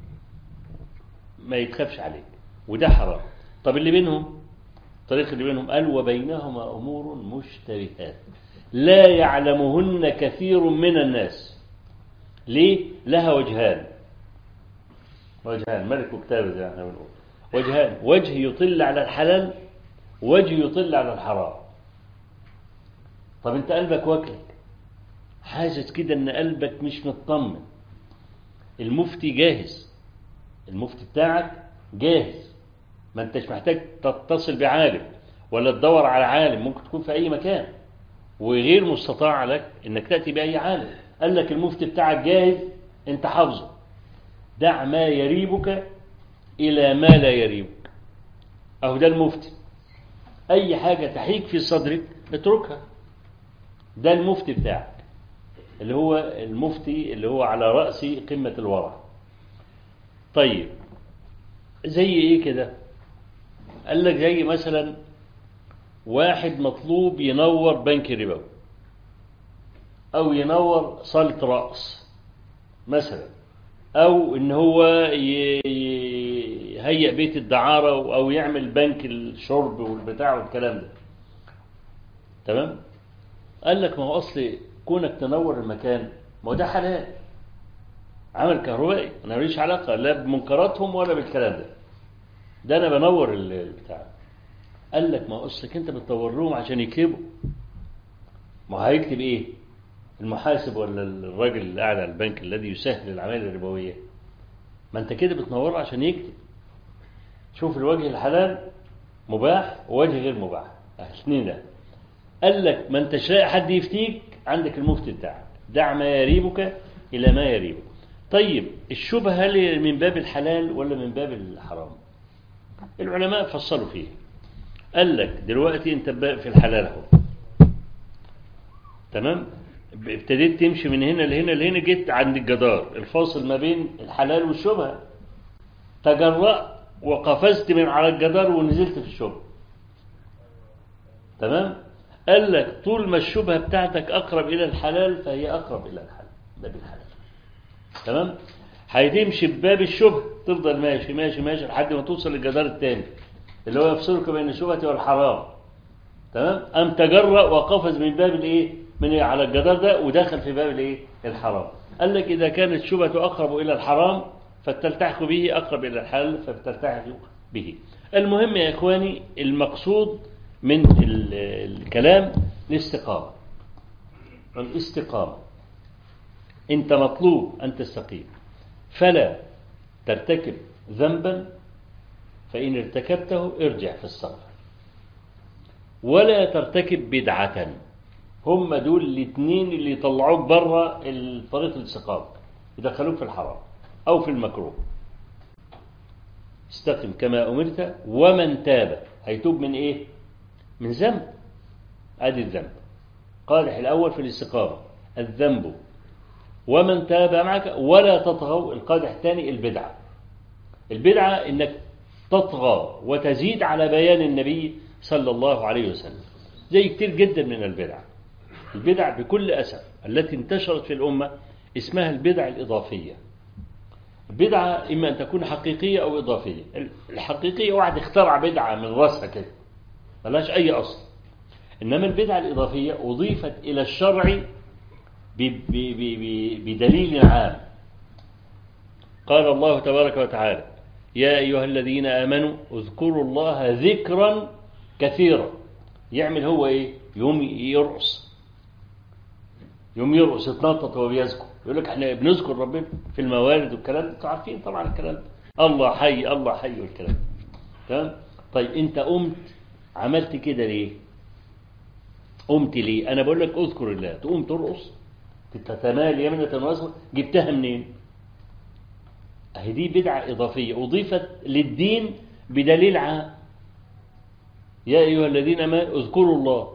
ما يتخافش عليك، وده حرام. طب اللي بينهم، الطريق اللي بينهم، قال وبينهما أمور مشتبهات لا يعلمهن كثير من الناس. ليه؟ لها وجهان. وجهان ملك وكتاب زي ما احنا بنقول. وجهان: وجه يطل على الحلال، وجه يطل على الحرام. طب انت قلبك واكلك، حاسس كده ان قلبك مش مطمن. المفتي جاهز، المفتي بتاعك جاهز، ما انتش محتاج تتصل بعالم ولا تدور على عالم، ممكن تكون في اي مكان وغير مستطاع لك انك تأتي بأي عالم. قال لك المفتي بتاعك جاهز، انت حافظه. دع ما يريبك الى ما لا يريبك. اهو ده المفتي. اي حاجة تحيك في صدرك اتركها. ده المفتي بتاعك، اللي هو المفتي اللي هو على رأس قمة الورع. طيب زي ايه كده؟ قال لك زي مثلا واحد مطلوب ينور بنك ربوي او ينور صالة رأس مثلا، أو إن هو يهيئ بيت الدعارة أو يعمل بنك الشرب والبتاع والكلام ده. تمام؟ قال لك ما هو أصل كونك تنور المكان ما هو ده حلال، عمل كهربائي، أنا ماليش علاقة لا بمنكراتهم ولا بالكلام ده، ده أنا بنور البتاع. قال لك ما هو أصلك أنت بتنور لهم عشان يكتبوا، ما هو هيكتب إيه؟ المحاسب ولا الراجل اللي قاعد على البنك الذي يسهل العملية الربوية؟ ما أنت كده بتنور عشان يكتب. شوف الوجه الحلال مباح ووجه غير مباح، الاثنين ده. قال لك ما أنتش لاقي حد يفتيك، عندك المفتي بتاعك، دع ما يريبك إلى ما يريبك. طيب الشبهة هل من باب الحلال ولا من باب الحرام؟ العلماء فصلوا فيه. قال لك دلوقتي أنت في الحلال اهو، تمام؟ ابتديت تمشي من هنا لهنا لهنا، جيت عند الجدار الفاصل ما بين الحلال والشبهة، تجرأ وقفزت من على الجدار ونزلت في الشبهة. تمام؟ قال لك طول ما الشبهة بتاعتك أقرب إلى الحلال فهي أقرب إلى الحلال، باب الحلال. تمام؟ هتمشي بباب الشبهة، تفضل ماشي ماشي ماشي لحد ما توصل للجدار الثاني اللي هو يفصلك بين الشبهة والحرام. تمام؟ أم تجرأ وقفز من باب الإيه؟ من على الجدار ده ودخل في باب الإيه؟ الحرام. قال لك إذا كانت الشبهة أقرب إلى الحرام فتلتحق به، أقرب إلى الحلال فتلتحق به. المهم يا إخواني، المقصود من الكلام الاستقامة. الاستقامة، أنت مطلوب أن تستقيم، فلا ترتكب ذنبا، فإن ارتكبته ارجع في الصغر، ولا ترتكب بدعة. هم دول الاثنين اللي يطلعوك بره طريق الاستقامة، يدخلوك في الحرام أو في المكروه. استقم كما أمرت، ومن تاب هيتوب من إيه؟ من ذنب. أدي الذنب قادح الأول في الاستقامة الذنب، ومن تاب معك ولا تطغوا القادح الثاني البدعة. البدعة إنك تطغى وتزيد على بيان النبي صلى الله عليه وسلم، زي كتير جدا من البدع. البدع بكل أسف التي انتشرت في الأمة اسمها البدع الإضافية. البدعة إما أن تكون حقيقية أو إضافية. الحقيقية واحد اخترع بدعة من رأسها كده ملاش أي أصل، إنما البدعة الإضافية أضيفت إلى الشرع بدليل عام. قال الله تبارك وتعالى: يا أيها الذين آمنوا اذكروا الله ذكرا كثيرا. يعمل هو إيه؟ يوم يرقص، يوم يرقص يتنطط وهو بيذكر، يقول لك احنا بنذكر ربنا في الموارد والكلام ده، انتوا عارفين طبعا الكلام ده، الله حي الله حي والكلام. تمام؟ طيب انت قمت عملت كده ليه؟ قمت ليه؟ انا بقول لك اذكر الله، تقوم ترقص تتمال يمنة ويسرى، جبتها منين؟ اهي دي بدعة إضافية أضيفت للدين بدليل عام. يا أيها الذين آمنوا اذكروا الله،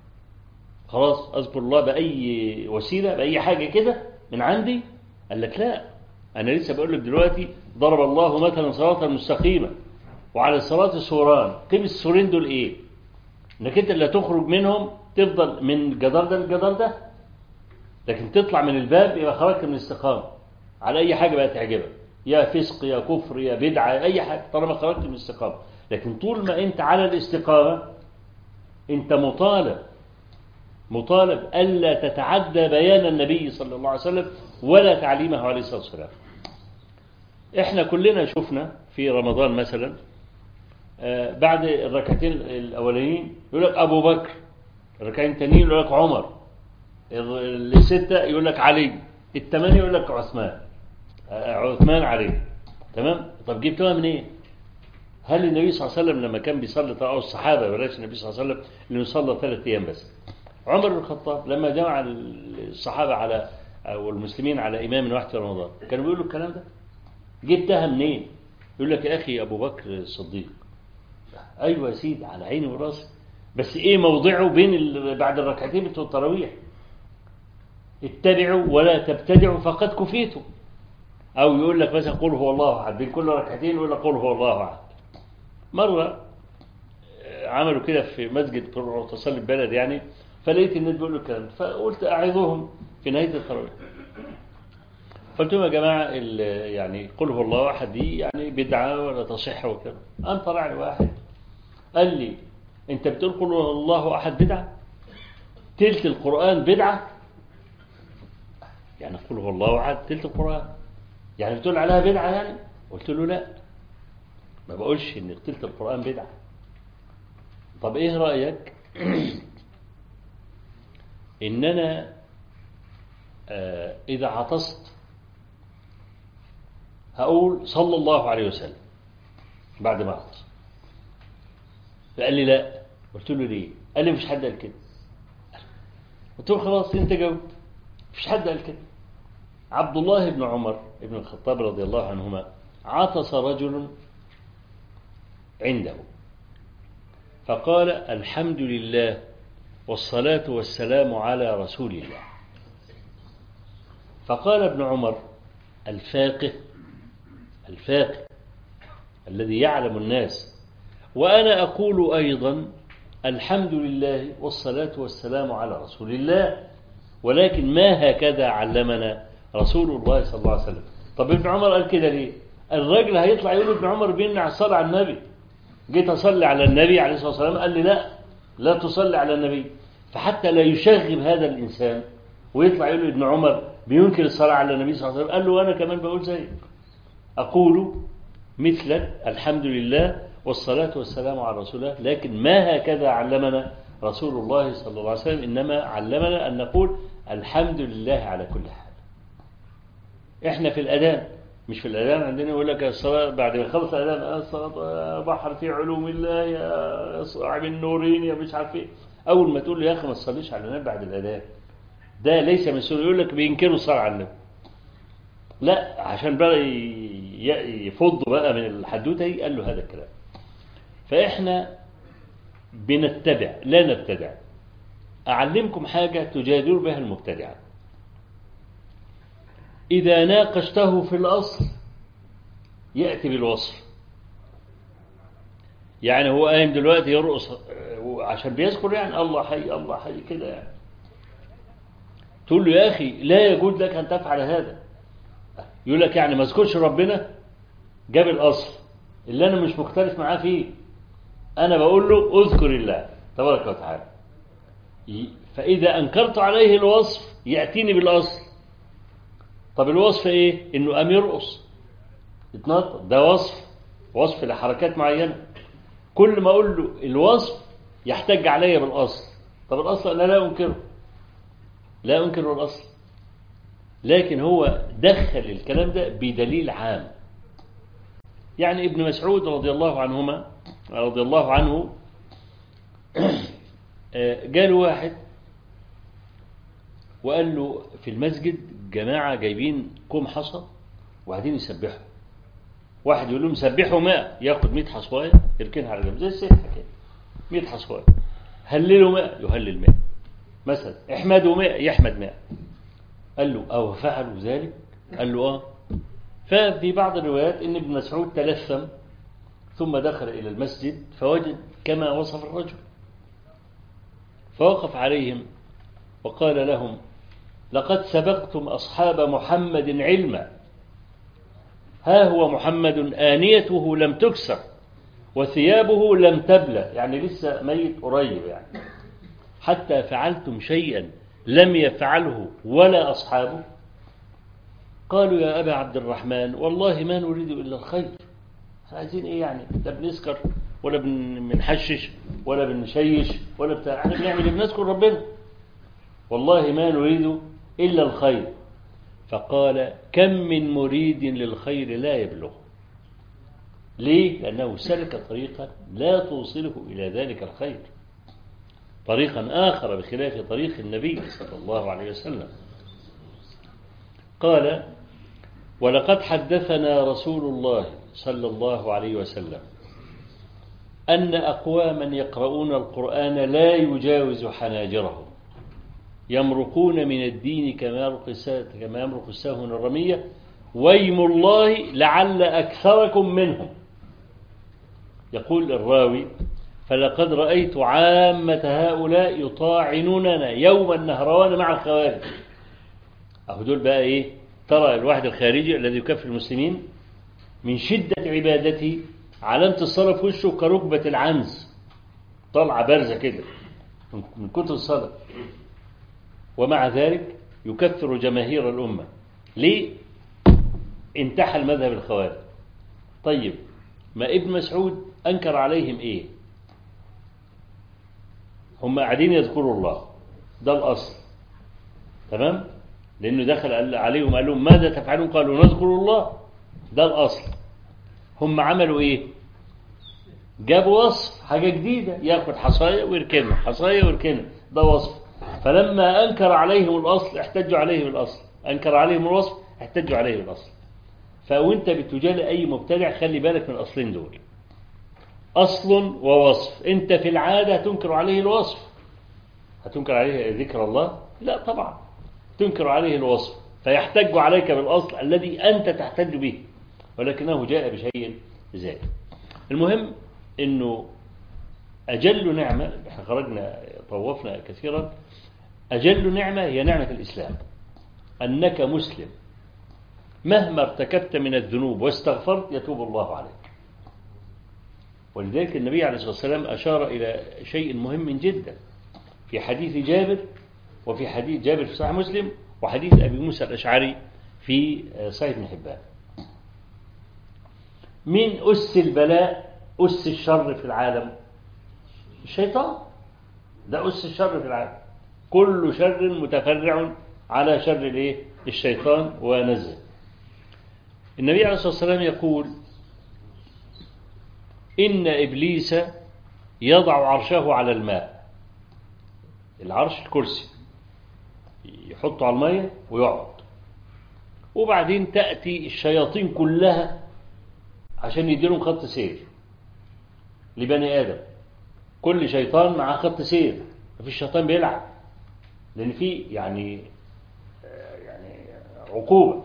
خلاص أذكر الله بأي وسيلة بأي حاجة كده من عندي؟ قال لك لا، أنا لسه بقول لك دلوقتي ضرب الله مثلا صراطا مستقيمة وعلى الصراط سوران. قيم السورين دول إيه؟ إنك أنت اللي تخرج منهم تفضل من الجدار ده للجدار ده، لكن تطلع من الباب يبقى خرجت من الاستقامة على أي حاجة بقى تعجبك، يا فسق يا كفر يا بدعة أي حاجة، طالما خرجت من الاستقامة. لكن طول ما أنت على الاستقامة أنت مطالب مطالب ألا تتعدى بيان النبي صلى الله عليه وسلم ولا تعليمه عليه الصلاة والسلام. إحنا كلنا شفنا في رمضان مثلا بعد الركعتين الأولين يقول لك أبو بكر، الركعتين التانيين يقول لك عمر، الستة يقول لك علي، الثمانية يقول لك عثمان عثمان علي. تمام؟ طب جبتوها منين؟ إيه؟ هل النبي صلى الله عليه وسلم لما كان بيصلي، أو الصحابة بلاش النبي صلى الله عليه وسلم اللي يصلى ثلاث أيام بس، عمر بن الخطاب لما جمع الصحابة على أو المسلمين على إمام واحد في رمضان كانوا بيقولوا الكلام ده؟ جبتها منين؟ إيه؟ يقول لك يا أخي أبو بكر الصديق. أيوة يا سيدي على عيني وراسي، بس إيه موضعه بين بعد الركعتين بتوع التراويح؟ اتبعوا ولا تبتدعوا فقد كفيتوا. أو يقول لك مثلا قل هو الله أحد، بين كل ركعتين يقول لك قل هو الله أحد. مرة عملوا كده في مسجد تصلي البلد يعني، فلقيت الناس بيقولوا الكلام، فقلت أعظهم في نهاية التراويح. قلت لهم يا جماعة يعني قل هو الله أحد دي يعني بدعة ولا تصح وكذا. قام طلع لي واحد قال لي أنت بتقول قل هو الله أحد بدعة؟ تلت القرآن بدعة؟ يعني قل هو الله أحد تلت القرآن، يعني بتقول عليها بدعة يعني؟ قلت له لا، ما بقولش إن تلت القرآن بدعة. طب إيه رأيك إن أنا آه إذا عطست هقول صلى الله عليه وسلم بعد ما عطس؟ فقال لي لا. قلت له ليه؟ قال لي مش حد قال كده. قلت له خلاص انت جاوبت، مش حد قال كده. عبد الله بن عمر بن الخطاب رضي الله عنهما عطس رجل عنده فقال الحمد لله والصلاة والسلام على رسول الله. فقال ابن عمر الفاقه الفاقه الذي يعلم الناس، وأنا أقول أيضا الحمد لله والصلاة والسلام على رسول الله، ولكن ما هكذا علمنا رسول الله صلى الله عليه وسلم. طب ابن عمر قال كده ليه؟ الراجل هيطلع يقول ابن عمر بيمنع الصلاة على النبي. جيت أصلي على النبي عليه الصلاة والسلام قال لي لا لا تصلي على النبي. فحتى لا يشغب هذا الإنسان ويطلع يقول ابن عمر بينكر الصلاة على النبي صلى الله عليه وسلم، قال له أنا كمان بقول زيك، أقول مثلك الحمد لله والصلاة والسلام على رسول الله، لكن ما هكذا علمنا رسول الله صلى الله عليه وسلم، إنما علمنا أن نقول الحمد لله على كل حال. إحنا في الأذان، مش في الأذان عندنا يقول لك الصلاة بعد ما يخلص الأذان الصلاة بحر في علوم الله يا صاحب النورين يا مش عارف إيه، أول ما تقول له يا أخي ما تصليش على النبي بعد الأذان، ده ليس من سنة. يقول لك بينكروا الصلاة على النبي. لا، عشان بقى يفضوا بقى من الحدوتة دي قال له هذا الكلام. فإحنا بنتبع لا نبتدع. أعلمكم حاجة تجادل بها المبتدعة. إذا ناقشته في الأصل يأتي بالوصف. يعني هو قايم دلوقتي يرقص عشان بيذكر يعني الله حي الله حي كده يعني، تقول له يا أخي لا يجوز لك أن تفعل هذا. يقول لك يعني ما اذكرش ربنا. جاب الأصل اللي أنا مش مختلف معاه فيه، أنا بقول له اذكر الله تبارك وتعالى. فإذا أنكرت عليه الوصف يأتيني بالأصل. طب الوصف إيه؟ إنه قام يرقص يتنطط، ده وصف وصف لحركات معينة. كل ما أقول له الوصف يحتج علي بالأصل. طب الأصل أنا لا أنكره، لا أنكر الأصل، لكن هو دخل الكلام ده بدليل عام. يعني ابن مسعود رضي الله عنهما رضي الله عنه جاله واحد وقال له في المسجد جماعة جايبين كوم حصى وقاعدين يسبحوا. واحد يقول لهم سبحوا ماء، ياخد مئة حصواية يركنها على جنب زي السبحة كده، مئة حصواية. هللوا ماء يهلل ماء مثلا، احمدوا ماء يحمد ماء. قال له أو فعلوا ذلك؟ قال له آه. ففي بعض الروايات إن ابن مسعود تلثم ثم دخل إلى المسجد فوجد كما وصف الرجل، فوقف عليهم وقال لهم لقد سبقتم أصحاب محمد علما، ها هو محمد آنيته لم تكسر وثيابه لم تبلى، يعني لسه ميت قريب يعني، حتى فعلتم شيئا لم يفعله ولا أصحابه. قالوا يا أبا عبد الرحمن والله ما نريد إلا الخير، عايزين إيه يعني؟ لا بنسكر ولا بنحشش ولا بنشيش ولا بتاع، احنا بنعمل بنذكر ربنا، والله ما نريد إلا الخير. فقال كم من مريد للخير لا يبلغ. ليه؟ لأنه سلك طريقا لا توصله إلى ذلك الخير، طريقا آخر بخلاف طريق النبي صلى الله عليه وسلم. قال ولقد حدثنا رسول الله صلى الله عليه وسلم أن أقواما يقرؤون القرآن لا يجاوز حناجرهم يمرقون من الدين كما يمرق السهم الرمية، ويم الله لعل أكثركم منهم. يقول الراوي فلقد رأيت عامة هؤلاء يطاعنوننا يوم النهروان مع الخوارج. أهو دول بقى إيه؟ ترى الواحد الخارجي الذي يكفر المسلمين من شدة عبادته علامة الصلاة في وشه كركبة العنز طالعة بارزة كده من كتر الصلاة، ومع ذلك يكفر جماهير الأمة. ليه؟ انتحل مذهب الخوارج. طيب ما ابن مسعود أنكر عليهم إيه؟ هم قاعدين يذكروا الله، ده الأصل، تمام؟ لأنه دخل عليهم قال لهم ماذا تفعلون؟ قالوا نذكر الله، ده الأصل. هم عملوا إيه؟ جابوا وصف حاجة جديدة، ياخد حصاية ويركنها، حصاية ويركنها، ده وصف. فلما أنكر عليهم الأصل احتجوا عليه بالأصل، أنكر عليهم الوصف احتجوا عليه بالأصل. فوانت بتجالي أي مبتدع خلي بالك من الأصلين دول، أصل ووصف. أنت في العادة هتنكر عليه الوصف، هتنكر عليه ذكر الله؟ لا طبعا، تنكر عليه الوصف، فيحتج عليك بالأصل الذي أنت تحتج به، ولكنه جاء بشيء زائد. المهم أنه أجل نعمة، خرجنا طوفنا كثيرا، أجل نعمة هي نعمة الإسلام، أنك مسلم مهما ارتكبت من الذنوب واستغفرت يتوب الله عليك. ولذلك النبي عليه الصلاة والسلام أشار إلى شيء مهم جدا في حديث جابر، وفي حديث جابر في صحيح مسلم، وحديث أبي موسى الأشعري في صحيح ابن حبان. من أس البلاء، أس الشر في العالم؟ الشيطان، ده أس الشر في العالم. كل شر متفرع على شر الايه؟ الشيطان ونزل. النبي عليه الصلاة والسلام يقول إن إبليس يضع عرشه على الماء، العرش الكرسي، يحطه على المية ويقعد، وبعدين تأتي الشياطين كلها عشان يديلهم خط سير لبني آدم. كل شيطان مع خط سير، مفيش شيطان بيلعب، لأن في يعني يعني عقوبة.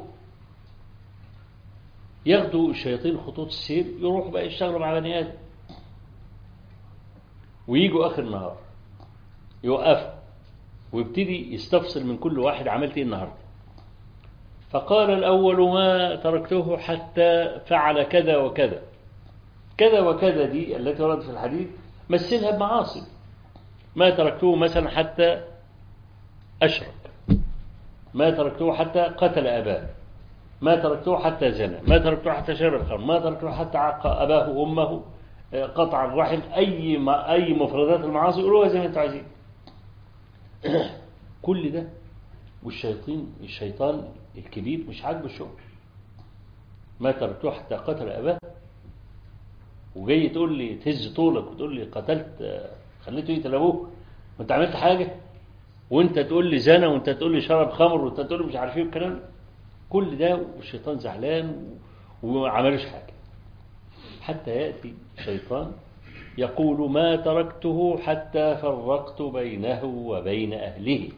ياخدوا الشياطين خطوط السير يروحوا بقى يشتغلوا مع بني آدم، ويجوا آخر النهار يوقفوا ويبتدي يستفصل من كل واحد عملت إيه النهاردة. فقال الأول ما تركته حتى فعل كذا وكذا. كذا وكذا دي التي وردت في الحديث مثلها بمعاصي. ما تركته مثلا حتى أشرك، ما تركته حتى قتل أباه، ما تركته حتى زنى، ما تركته حتى شرب الخمر، ما تركته حتى عق أباه وأمه، قطع الرحم، أي ما أي مفردات المعاصي يقولوها زي ما أنتم عايزين. كل ده والشيطان الشيطان الكبير مش عاجبه الشغل. ما تركته حتى قتل أباه، وجاي تقول لي تهز طولك وتقول لي قتلت خليته يقتل أبوه وأنت عملت حاجة، وأنت تقول لي زنا، وأنت تقول لي شرب خمر، وأنت تقول لي مش عارف إيه الكلام. كل ده والشيطان زعلان وما عملش حاجة، حتى يأتي شيطان يقول ما تركته حتى فرقت بينه وبين أهله.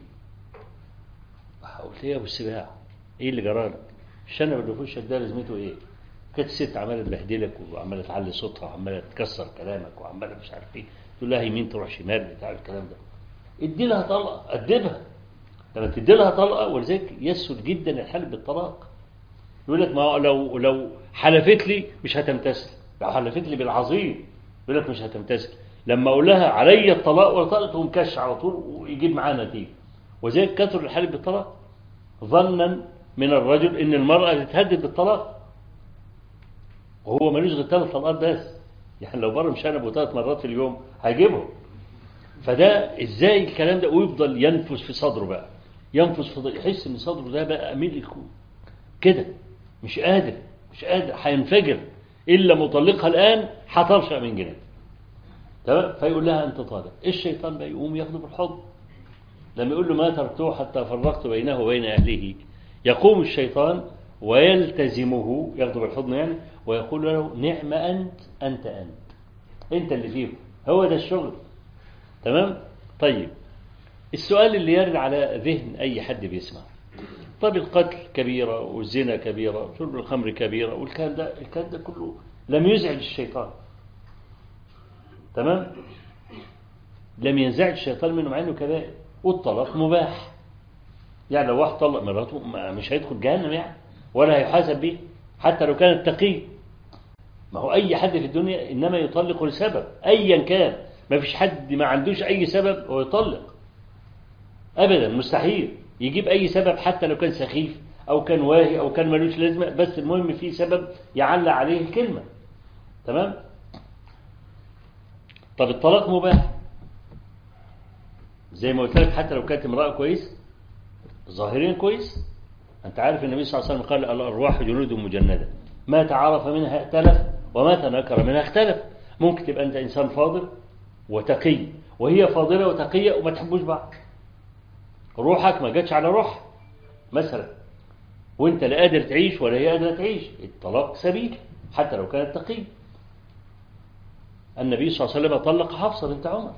قلت يا أبو السباع إيه اللي جرالك؟ الشنب اللي في وشك ده لازمته إيه؟ كانت الست عمالة تبهدلك وعمالة تعلي صوتها وعمالة تكسر كلامك وعمالة مش عارف إيه، تقول لها يمين تروح شمال بتاع الكلام ده. ادي لها طلقة، أدبها. لما تدي لها طلقة، ولذلك يسهل جدا الحلف بالطلاق. يقول لك ما لو لو حلفت لي مش هتمتثل، لو حلفت لي بالعظيم يقول لك مش هتمتثل. لما اقول لها علي الطلاق وطلقت تقوم كش على طول ويجيب معاه نتيجه. وذلك كثر الحلف بالطلاق ظنا من الرجل ان المراه تتهدد بالطلاق، وهو ملوش غير ثلاث طلقات بس. يعني لو بره مشانب ثلاث مرات في اليوم هيجيبهم. فده ازاي الكلام ده؟ ويفضل ينفس في صدره بقى، ينفس في صدره، يحس ان صدره ده بقى ملك كده، مش قادر مش قادر هينفجر، إلا مطلقها الآن هترشق من جنيه. تمام؟ فيقول لها أنت طالق. الشيطان بقى يقوم ياخده بالحضن. لما يقول له ما تركته حتى فرقت بينه وبين أهله، يقوم الشيطان ويلتزمه، ياخده بالحضن يعني، ويقول له نعم أنت أنت أنت أنت اللي فيه، هو ده الشغل. تمام؟ طيب السؤال اللي يرد على ذهن أي حد بيسمع، طب القتل كبيرة والزنا كبيرة وشرب الخمر كبيرة والكلام ده، الكلام ده كله لم يزعج الشيطان. تمام؟ لم ينزعج الشيطان منه مع انه كبائر. والطلاق مباح، يعني لو واحد طلق مراته مش هيدخل جهنم يعني، ولا هيحاسب به حتى لو كان تقي. ما هو أي حد في الدنيا إنما يطلق لسبب أيا كان، ما فيش حد ما عندوش أي سبب ويطلق أبدا، مستحيل يجيب أي سبب حتى لو كان سخيف أو كان واهي أو كان ملوش لازمة، بس المهم فيه سبب يعلى عليه الكلمة. تمام. طب الطلاق مباح زي ما قلت لك حتى لو كانت امرأة كويس ظاهريا كويس. أنت عارف النبي صلى الله عليه وسلم قال الأرواح جنود مجندة ما تعارف منها ائتلف وما تنكر منها اختلف. ممكن تبقى أنت إنسان فاضل وتقي وهي فاضلة وتقية وما تحبوش بعض، روحك ما جاتش على روح مثلا، وانت لا قادر تعيش ولا هي قادرة تعيش، الطلاق سبيل حتى لو كانت تقي. النبي صلى الله عليه وسلم طلق حفصة بنت عمر،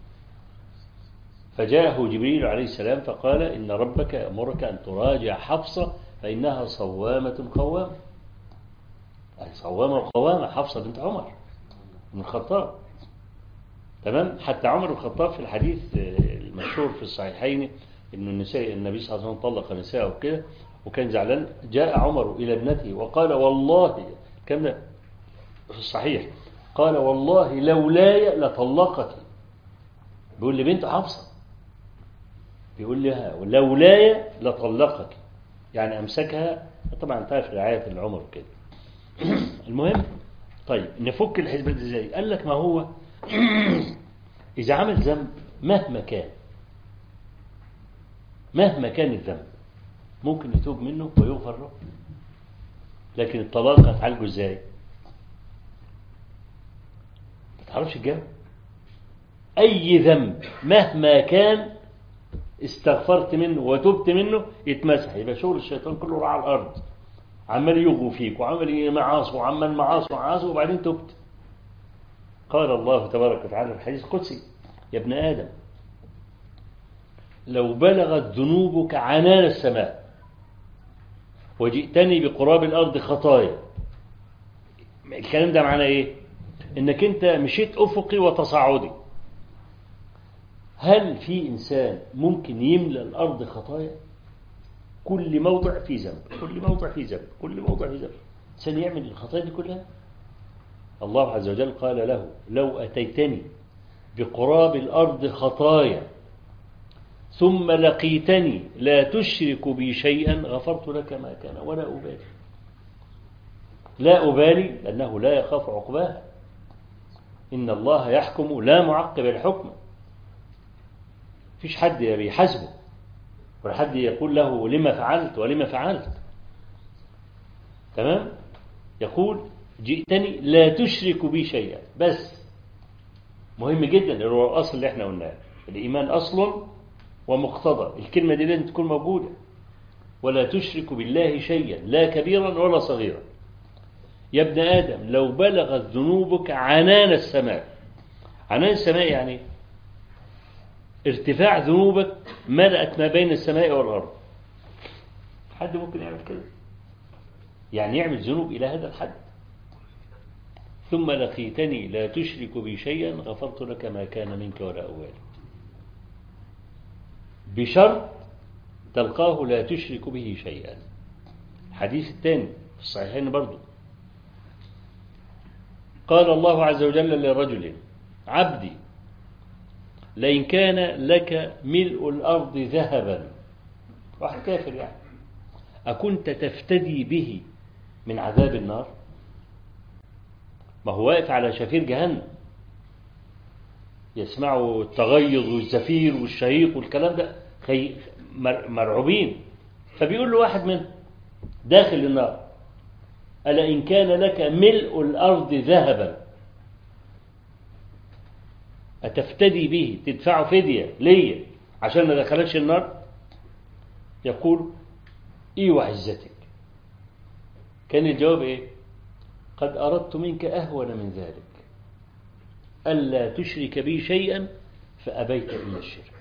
فجاءه جبريل عليه السلام فقال إن ربك يأمرك أن تراجع حفصة فإنها صوامة قوامة. أي صوامة وقوامة حفصة بنت عمر بن الخطاب. تمام. حتى عمر بن الخطاب في الحديث المشهور في الصحيحين إنه النساء النبي صلى الله عليه وسلم طلق نساءه وكده وكان زعلان، جاء عمر إلى ابنته وقال والله كم في الصحيح قال والله لولاي لطلقك. بيقول لي بنت حفصة بيقول لها لولاي لطلقك، يعني أمسكها. طبعا تعرف رعاية العمر كده. المهم طيب نفك الحسبة دي ازاي؟ قال لك ما هو إذا عمل ذنب مهما كان مهما كان الذنب ممكن يتوب منه ويغفر له، لكن الطلاق هتعالجه ازاي؟ ما تعرفش الجواب. أي ذنب مهما كان استغفرت منه وتبت منه يتمسح، يبقى شغل الشيطان كله راح على الأرض عمال يغو فيك وعمل معاصي وعمل معاصي وعاصي وبعدين تبت. قال الله تبارك وتعالى في الحديث القدسي يا ابن آدم لو بلغت ذنوبك عنان السماء وجئتني بقراب الأرض خطايا. الكلام ده معناه إيه؟ إنك أنت مشيت أفقي وتصاعدي. هل في إنسان ممكن يملأ الأرض خطايا؟ كل موضع فيه ذنب، كل موضع فيه ذنب، كل موضع فيه ذنب. إنسان يعمل الخطايا دي كلها؟ الله عز وجل قال له لو أتيتني بقراب الأرض خطايا ثم لقيتني لا تشرك بي شيئا غفرت لك ما كان ولا أبالي. لا أبالي لأنه لا يخاف عقباها. إن الله يحكم لا معقب الحكم. فيش حد بيحاسبه ولا حد يقول له لما فعلت ولما فعلت. تمام. يقول جئتني لا تشرك بي شيئا، بس مهم جدا اللي هو الأصل اللي احنا قلناه، الإيمان أصل ومقتضى. الكلمة دي لازم تكون موجودة. ولا تشرك بالله شيئا لا كبيرا ولا صغيرا. يا ابن آدم لو بلغت ذنوبك عنان السماء. عنان السماء يعني ارتفاع ذنوبك ملأت ما بين السماء والأرض. حد ممكن يعمل كده؟ يعني يعمل ذنوب إلى هذا الحد. ثم لقيتني لا تشرك بي شيئا غفرت لك ما كان منك ولا أبالي، بشرط تلقاه لا تشرك به شيئا. الحديث الثاني في الصحيحين برضو قال الله عز وجل لرجل عبدي لئن كان لك ملء الأرض ذهبا، واحد كافر يعني، أكنت تفتدي به من عذاب النار؟ ما هو واقف على شفير جهنم يسمعوا التغيظ والزفير والشهيق والكلام ده مرعوبين. فبيقول له واحد منهم داخل النار ألا إن كان لك ملء الأرض ذهبا أتفتدي به، تدفع فدية ليه عشان ما دخلكش النار؟ يقول إيه وعزتك. كان الجواب إيه؟ قد أردت منك أهون من ذلك ألا تشرك بي شيئا فأبيت إلا الشرك.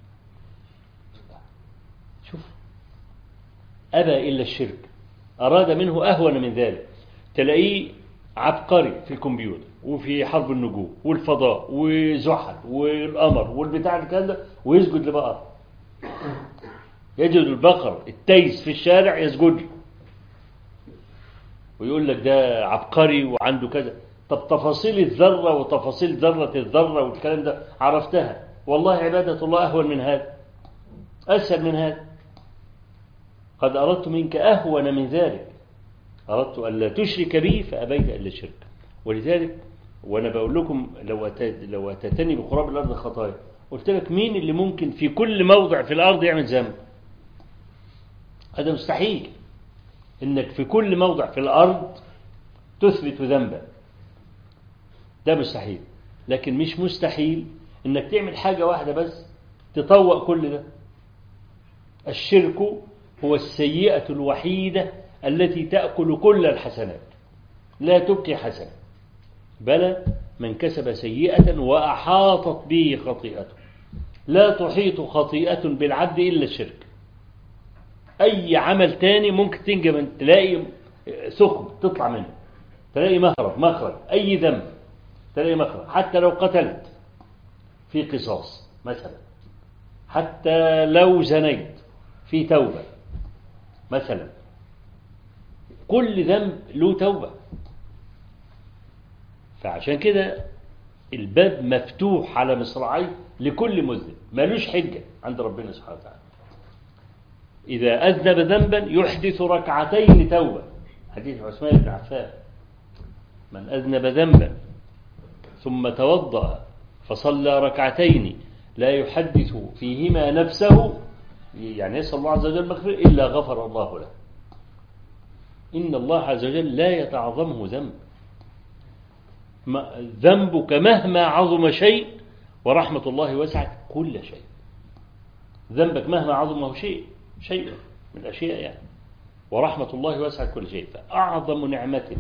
شوف، أبى إلا الشرك، أراد منه أهون من ذلك. تلاقيه عبقري في الكمبيوتر وفي حرب النجوم والفضاء وزحل والقمر والبتاع الكلام ده ويسجد لبقر. يجد البقر التيس في الشارع يسجد له ويقول لك ده عبقري وعنده كذا. طب تفاصيل الذرة وتفاصيل ذرة الذرة والكلام ده عرفتها، والله عبادة الله أهون من هذا، أسهل من هذا. قد أردت منك أهون من ذلك، أردت أن لا تشرك بي فأبيت إلا شرك. ولذلك وأنا بقول لكم لو أتت لو أتتني بقراب الأرض خطايا، قلت لك مين اللي ممكن في كل موضع في الأرض يعمل ذنب؟ هذا مستحيل، إنك في كل موضع في الأرض تثبت ذنبا، ده مستحيل. لكن مش مستحيل إنك تعمل حاجة واحدة بس تطوق كل ده. الشرك هو السيئة الوحيدة التي تأكل كل الحسنات، لا تبقي حسنة، بل من كسب سيئة وأحاطت به خطيئته. لا تحيط خطيئة بالعبد إلا الشرك. أي عمل تاني ممكن تنجم تلاقي ثقب تطلع منه، تلاقي مخرج مخرج أي ذنب تلاقي مخرج. حتى لو قتلت في قصاص مثلا، حتى لو زنيت في توبة مثلا، كل ذنب له توبة. فعشان كده الباب مفتوح على مصراعي لكل مذنب، مالوش حجة عند ربنا سبحانه وتعالى. إذا أذنب ذنبا يحدث ركعتين توبة، حديث عثمان بن عفان: من أذنب ذنبا ثم توضأ فصلى ركعتين لا يحدث فيهما نفسه، يعني يسأل الله عز وجل مغفرة، إلا غفر الله له. إن الله عز وجل لا يتعظمه ذنب. ذنبك مهما عظم شيء ورحمة الله وسعت كل شيء. ذنبك مهما عظمه شيء شيء من الأشياء يعني، ورحمة الله وسعت كل شيء. فأعظم نعمة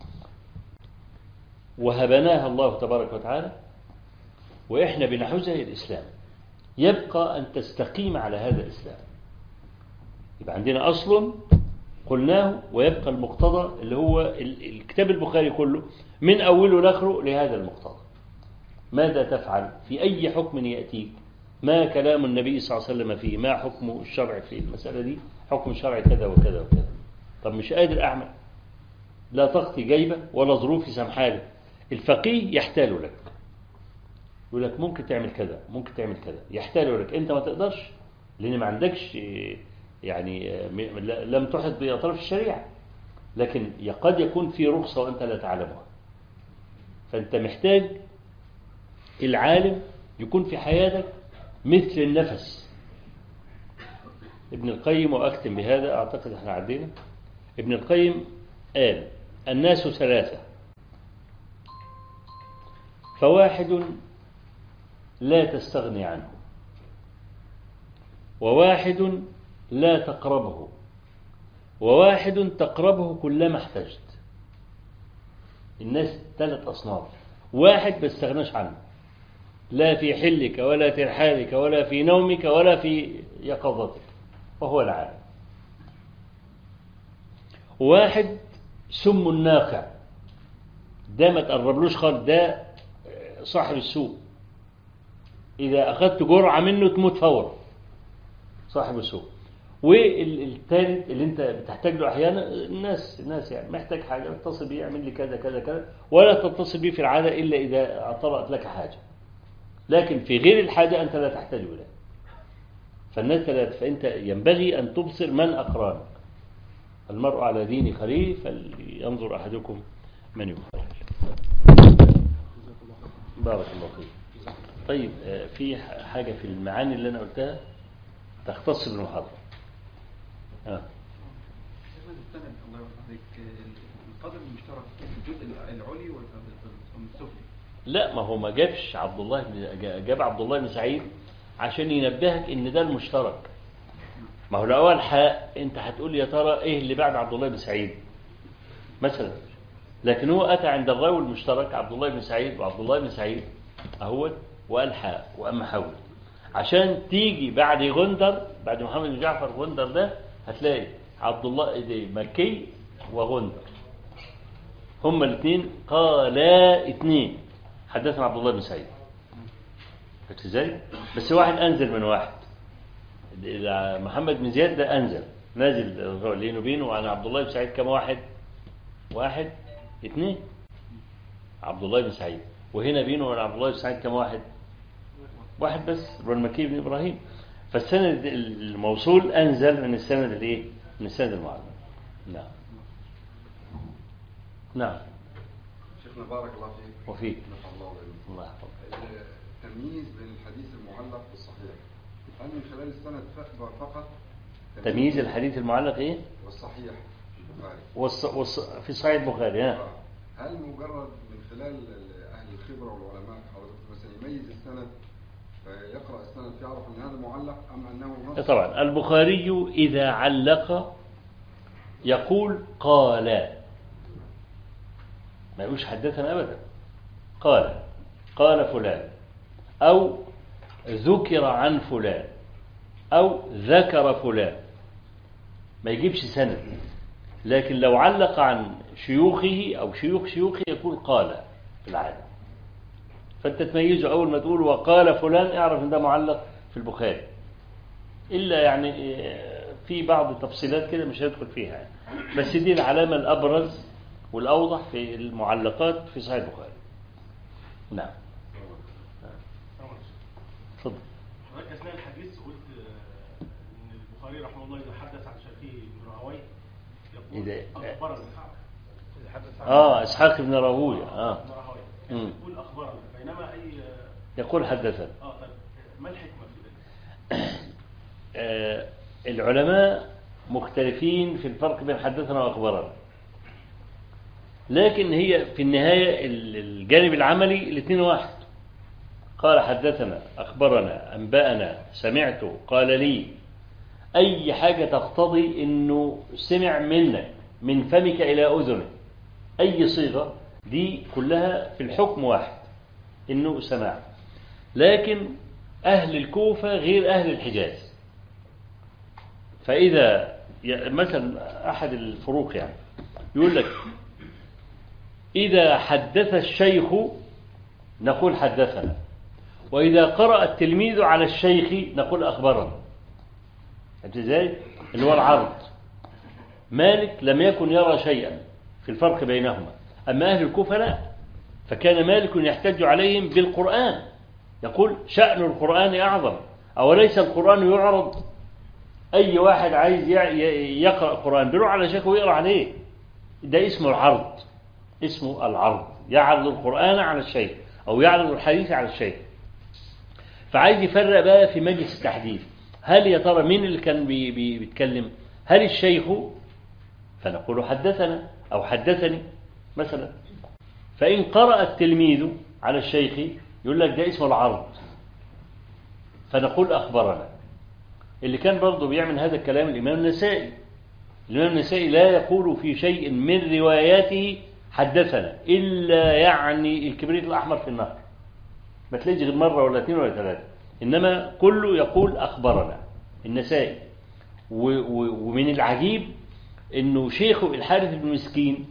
وهبناها الله تبارك وتعالى وإحنا بنحوزها الإسلام. يبقى أن تستقيم على هذا الإسلام. يبقى عندنا أصل قلناه، ويبقى المقتضى اللي هو الكتاب البخاري كله من أوله لآخره لهذا المقتضى. ماذا تفعل في أي حكم يأتيك؟ ما كلام النبي صلى الله عليه وسلم فيه؟ ما حكم الشرع في المسألة دي؟ حكم الشرع كذا وكذا وكذا. طب مش قادر أعمل، لا طاقتي جايبة ولا ظروفي سامحالي، الفقيه يحتال لك، يقول لك ممكن تعمل كذا ممكن تعمل كذا، يحتال لك. أنت ما تقدرش لأن ما عندكش يعني لم تحط بأطراف الشريعة، لكن قد يكون في رخصة وأنت لا تعلمها. فأنت محتاج العالم يكون في حياتك مثل النفس. ابن القيم، وأختم بهذا أعتقد احنا عدينا، ابن القيم قال: الناس ثلاثة، فواحد لا تستغني عنه، وواحد لا تقربه، وواحد تقربه كلما احتجت. الناس ثلاث أصناف: واحد ما تستغناش عنه، لا في حلك ولا ترحالك ولا في نومك ولا في يقظتك، وهو العالم. واحد سم الناقع، ده ما تقربلوش خالص، ده صاحب السوء، إذا أخذت جرعة منه تموت فورا، صاحب السوء. والثالث اللي انت بتحتاج له احيانا، الناس الناس يعني محتاج حاجه اتصل بيه، يعمل لي كذا كذا كذا، ولا تتصل بيه في العاده الا اذا طرأت لك حاجه، لكن في غير الحاجه انت لا تحتاج اليه. فالناس ثلاث، فانت ينبغي ان تبصر من اقرانك. المرء على دين خليل، فلينظر احدكم من يخالف. بارك الله فيك. طيب، في حاجه في المعاني اللي انا قلتها تختص بالمحاضرة. اه القدر المشترك في الجزء العلوي والسفلي. لا، ما هو ما جابش عبد الله بن جاب عبد الله بن سعيد عشان ينبهك ان ده المشترك. ما هو الاول حق انت هتقول يا ترى ايه اللي بعد عبد الله بن سعيد مثلا، لكن هو اتى عند الراوي المشترك عبد الله بن سعيد وعبد الله بن سعيد اهو، وقال حاء واما حول، عشان تيجي بعد غندر، بعد محمد بن جعفر غندر ده هتلاقي عبد الله دي مكي وغندر هما الاثنين قالا اثنين حدثنا عبد الله بن سعيد. فهمت ازاي؟ بس واحد انزل من واحد. محمد بن زياد ده انزل نازل لينه بينه، وعن عبد الله بن سعيد كم واحد؟ واحد اثنين عبد الله بن سعيد، وهنا بينه وبين عبد الله بن سعيد كم واحد؟ واحد بس، هو المكي بن إبراهيم. فالسند الموصول أنزل من السند الإيه؟ من السند المعلق. نعم نعم. شيخنا بارك الله فيك وفيك. نفع الله وإياك. الله يحفظك. التمييز بين الحديث المعلق والصحيح هل من خلال السند فقط؟ تمييز الحديث المعلق إيه؟ والصحيح في البخاري والص... والص... في صحيح البخاري. ها؟ هل مجرد من خلال أهل الخبرة والعلماء حضرتك مثلا يميز السند فيقرأ السند يعرف أن هذا معلق أم أنه نص؟ طبعا البخاري إذا علق يقول قال، ما يقولش حدثنا أبدا، قال قال فلان أو ذكر عن فلان أو ذكر فلان، ما يجيبش سند. لكن لو علق عن شيوخه أو شيوخ شيوخه يقول قال في العادة. فأنت تميزه أول ما تقول وقال فلان اعرف أن ده معلق في البخاري، إلا يعني في بعض التفصيلات كده مش هيدخل فيها يعني. بس دي العلامة الأبرز والأوضح في المعلقات في صحيح البخاري. نعم. تفضل. حضرتك أثناء الحديث قلت إن البخاري رحمه الله إذا حدث عن شيخه ابن راهويه يقول أخبرنا. آه إسحاق بن راهويه. آه. يقول أخبرنا، بينما أي يقول حدثنا. آه طيب ما الحكمة في ذلك؟ آه العلماء مختلفين في الفرق بين حدثنا وأخبرنا، لكن هي في النهاية الجانب العملي الاثنين واحد. قال حدثنا، أخبرنا، أنبأنا، سمعت، قال لي، أي حاجة تقتضي أنه سمع منك من فمك إلى أذنك، أي صيغة دي كلها في الحكم واحد أنه سماع. لكن أهل الكوفة غير أهل الحجاز. فإذا مثلا أحد الفروق يعني يقول لك إذا حدث الشيخ نقول حدثنا، وإذا قرأ التلميذ على الشيخ نقول أخبرنا. أنت إزاي؟ اللي هو العرض. مالك لم يكن يرى شيئا في الفرق بينهما، أما أهل الكوفة لا، فكان مالك يحتج عليهم بالقرآن، يقول شأن القرآن أعظم، أوليس القرآن يعرض؟ أي واحد عايز يقرأ القرآن بيروح على شيخه ويقرأ عليه، ده اسمه العرض، اسمه العرض، يعرض القرآن على الشيخ أو يعرض الحديث على الشيخ. فعايز يفرق بقى في مجلس التحديث، هل يا ترى مين اللي كان بي بي بيتكلم؟ هل الشيخ فنقول حدثنا أو حدثني مثلا. فإن قرأ التلميذ على الشيخ يقول لك ده اسمه العرض، فنقول أخبرنا. اللي كان برضه بيعمل هذا الكلام الإمام النسائي. الإمام النسائي لا يقول في شيء من رواياته حدثنا إلا يعني الكبريت الأحمر في النهر، ما تلاقيش غير مرة ولا اثنين ولا ثلاثة، إنما كله يقول أخبرنا النسائي. ومن العجيب إنه شيخه الحارث بن مسكين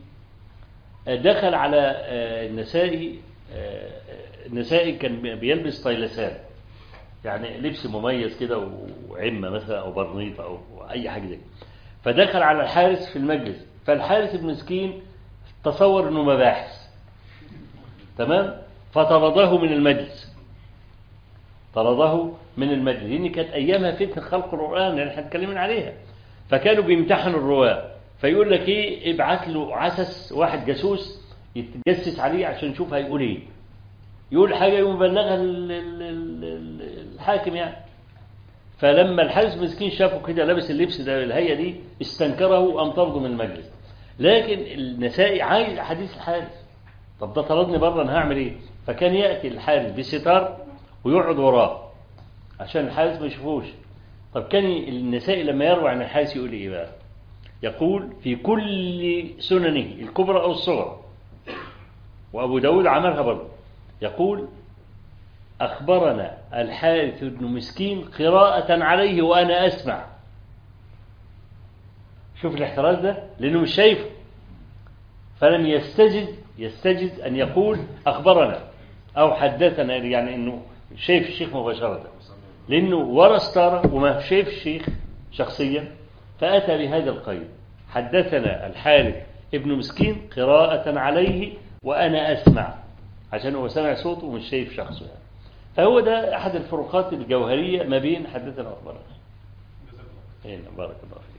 دخل على النسائي. النسائي كان بيلبس طيلسان، يعني لبس مميز كده وعمة مثلا أو برنيطة أو أي حاجة زي، فدخل على الحارث في المجلس، فالحارث بن مسكين تصور إنه مباحث، تمام، فطرده من المجلس، طرده من المجلس، لأن كانت أيامها فتنة خلق القرآن اللي احنا اتكلمنا عليها، فكانوا بيمتحنوا الرواة، فيقول لك إيه، ابعت له عسس واحد جاسوس يتجسس عليه عشان نشوف هيقول إيه، يقول حاجة يقوم بلغها الحاكم يعني. فلما الحارث مسكين شافه كده لابس اللبس ده الهيئة دي استنكره وقام طرده من المجلس. لكن النسائي عايز حديث الحارث، طب ده طردني بره انا هعمل ايه؟ فكان يأتي الحارث بستار ويقعد وراه عشان الحارث ما يشوفوش. طب كان النسائي لما يروي عن الحارث يقول ايه بقى؟ يقول في كل سننه الكبرى او الصغرى، وابو داود عملها برضه، يقول أخبرنا الحارث بن مسكين قراءة عليه وأنا أسمع. شوف الاحتراز ده، لأنه مش شايفه، فلم يستجد يستجد أن يقول أخبرنا أو حدثنا، يعني أنه شايف الشيخ مباشرة، لأنه ورا ستارة وما شايف الشيخ شخصيا، فأتى بهذا القيد حدثنا الحارث ابن مسكين قراءة عليه وأنا أسمع، عشان هو سمع صوته ومش شايف شخصه يعني. فهو ده أحد الفروقات الجوهرية ما بين حدثنا وأخبرنا. جزاك الله. بارك الله فيك.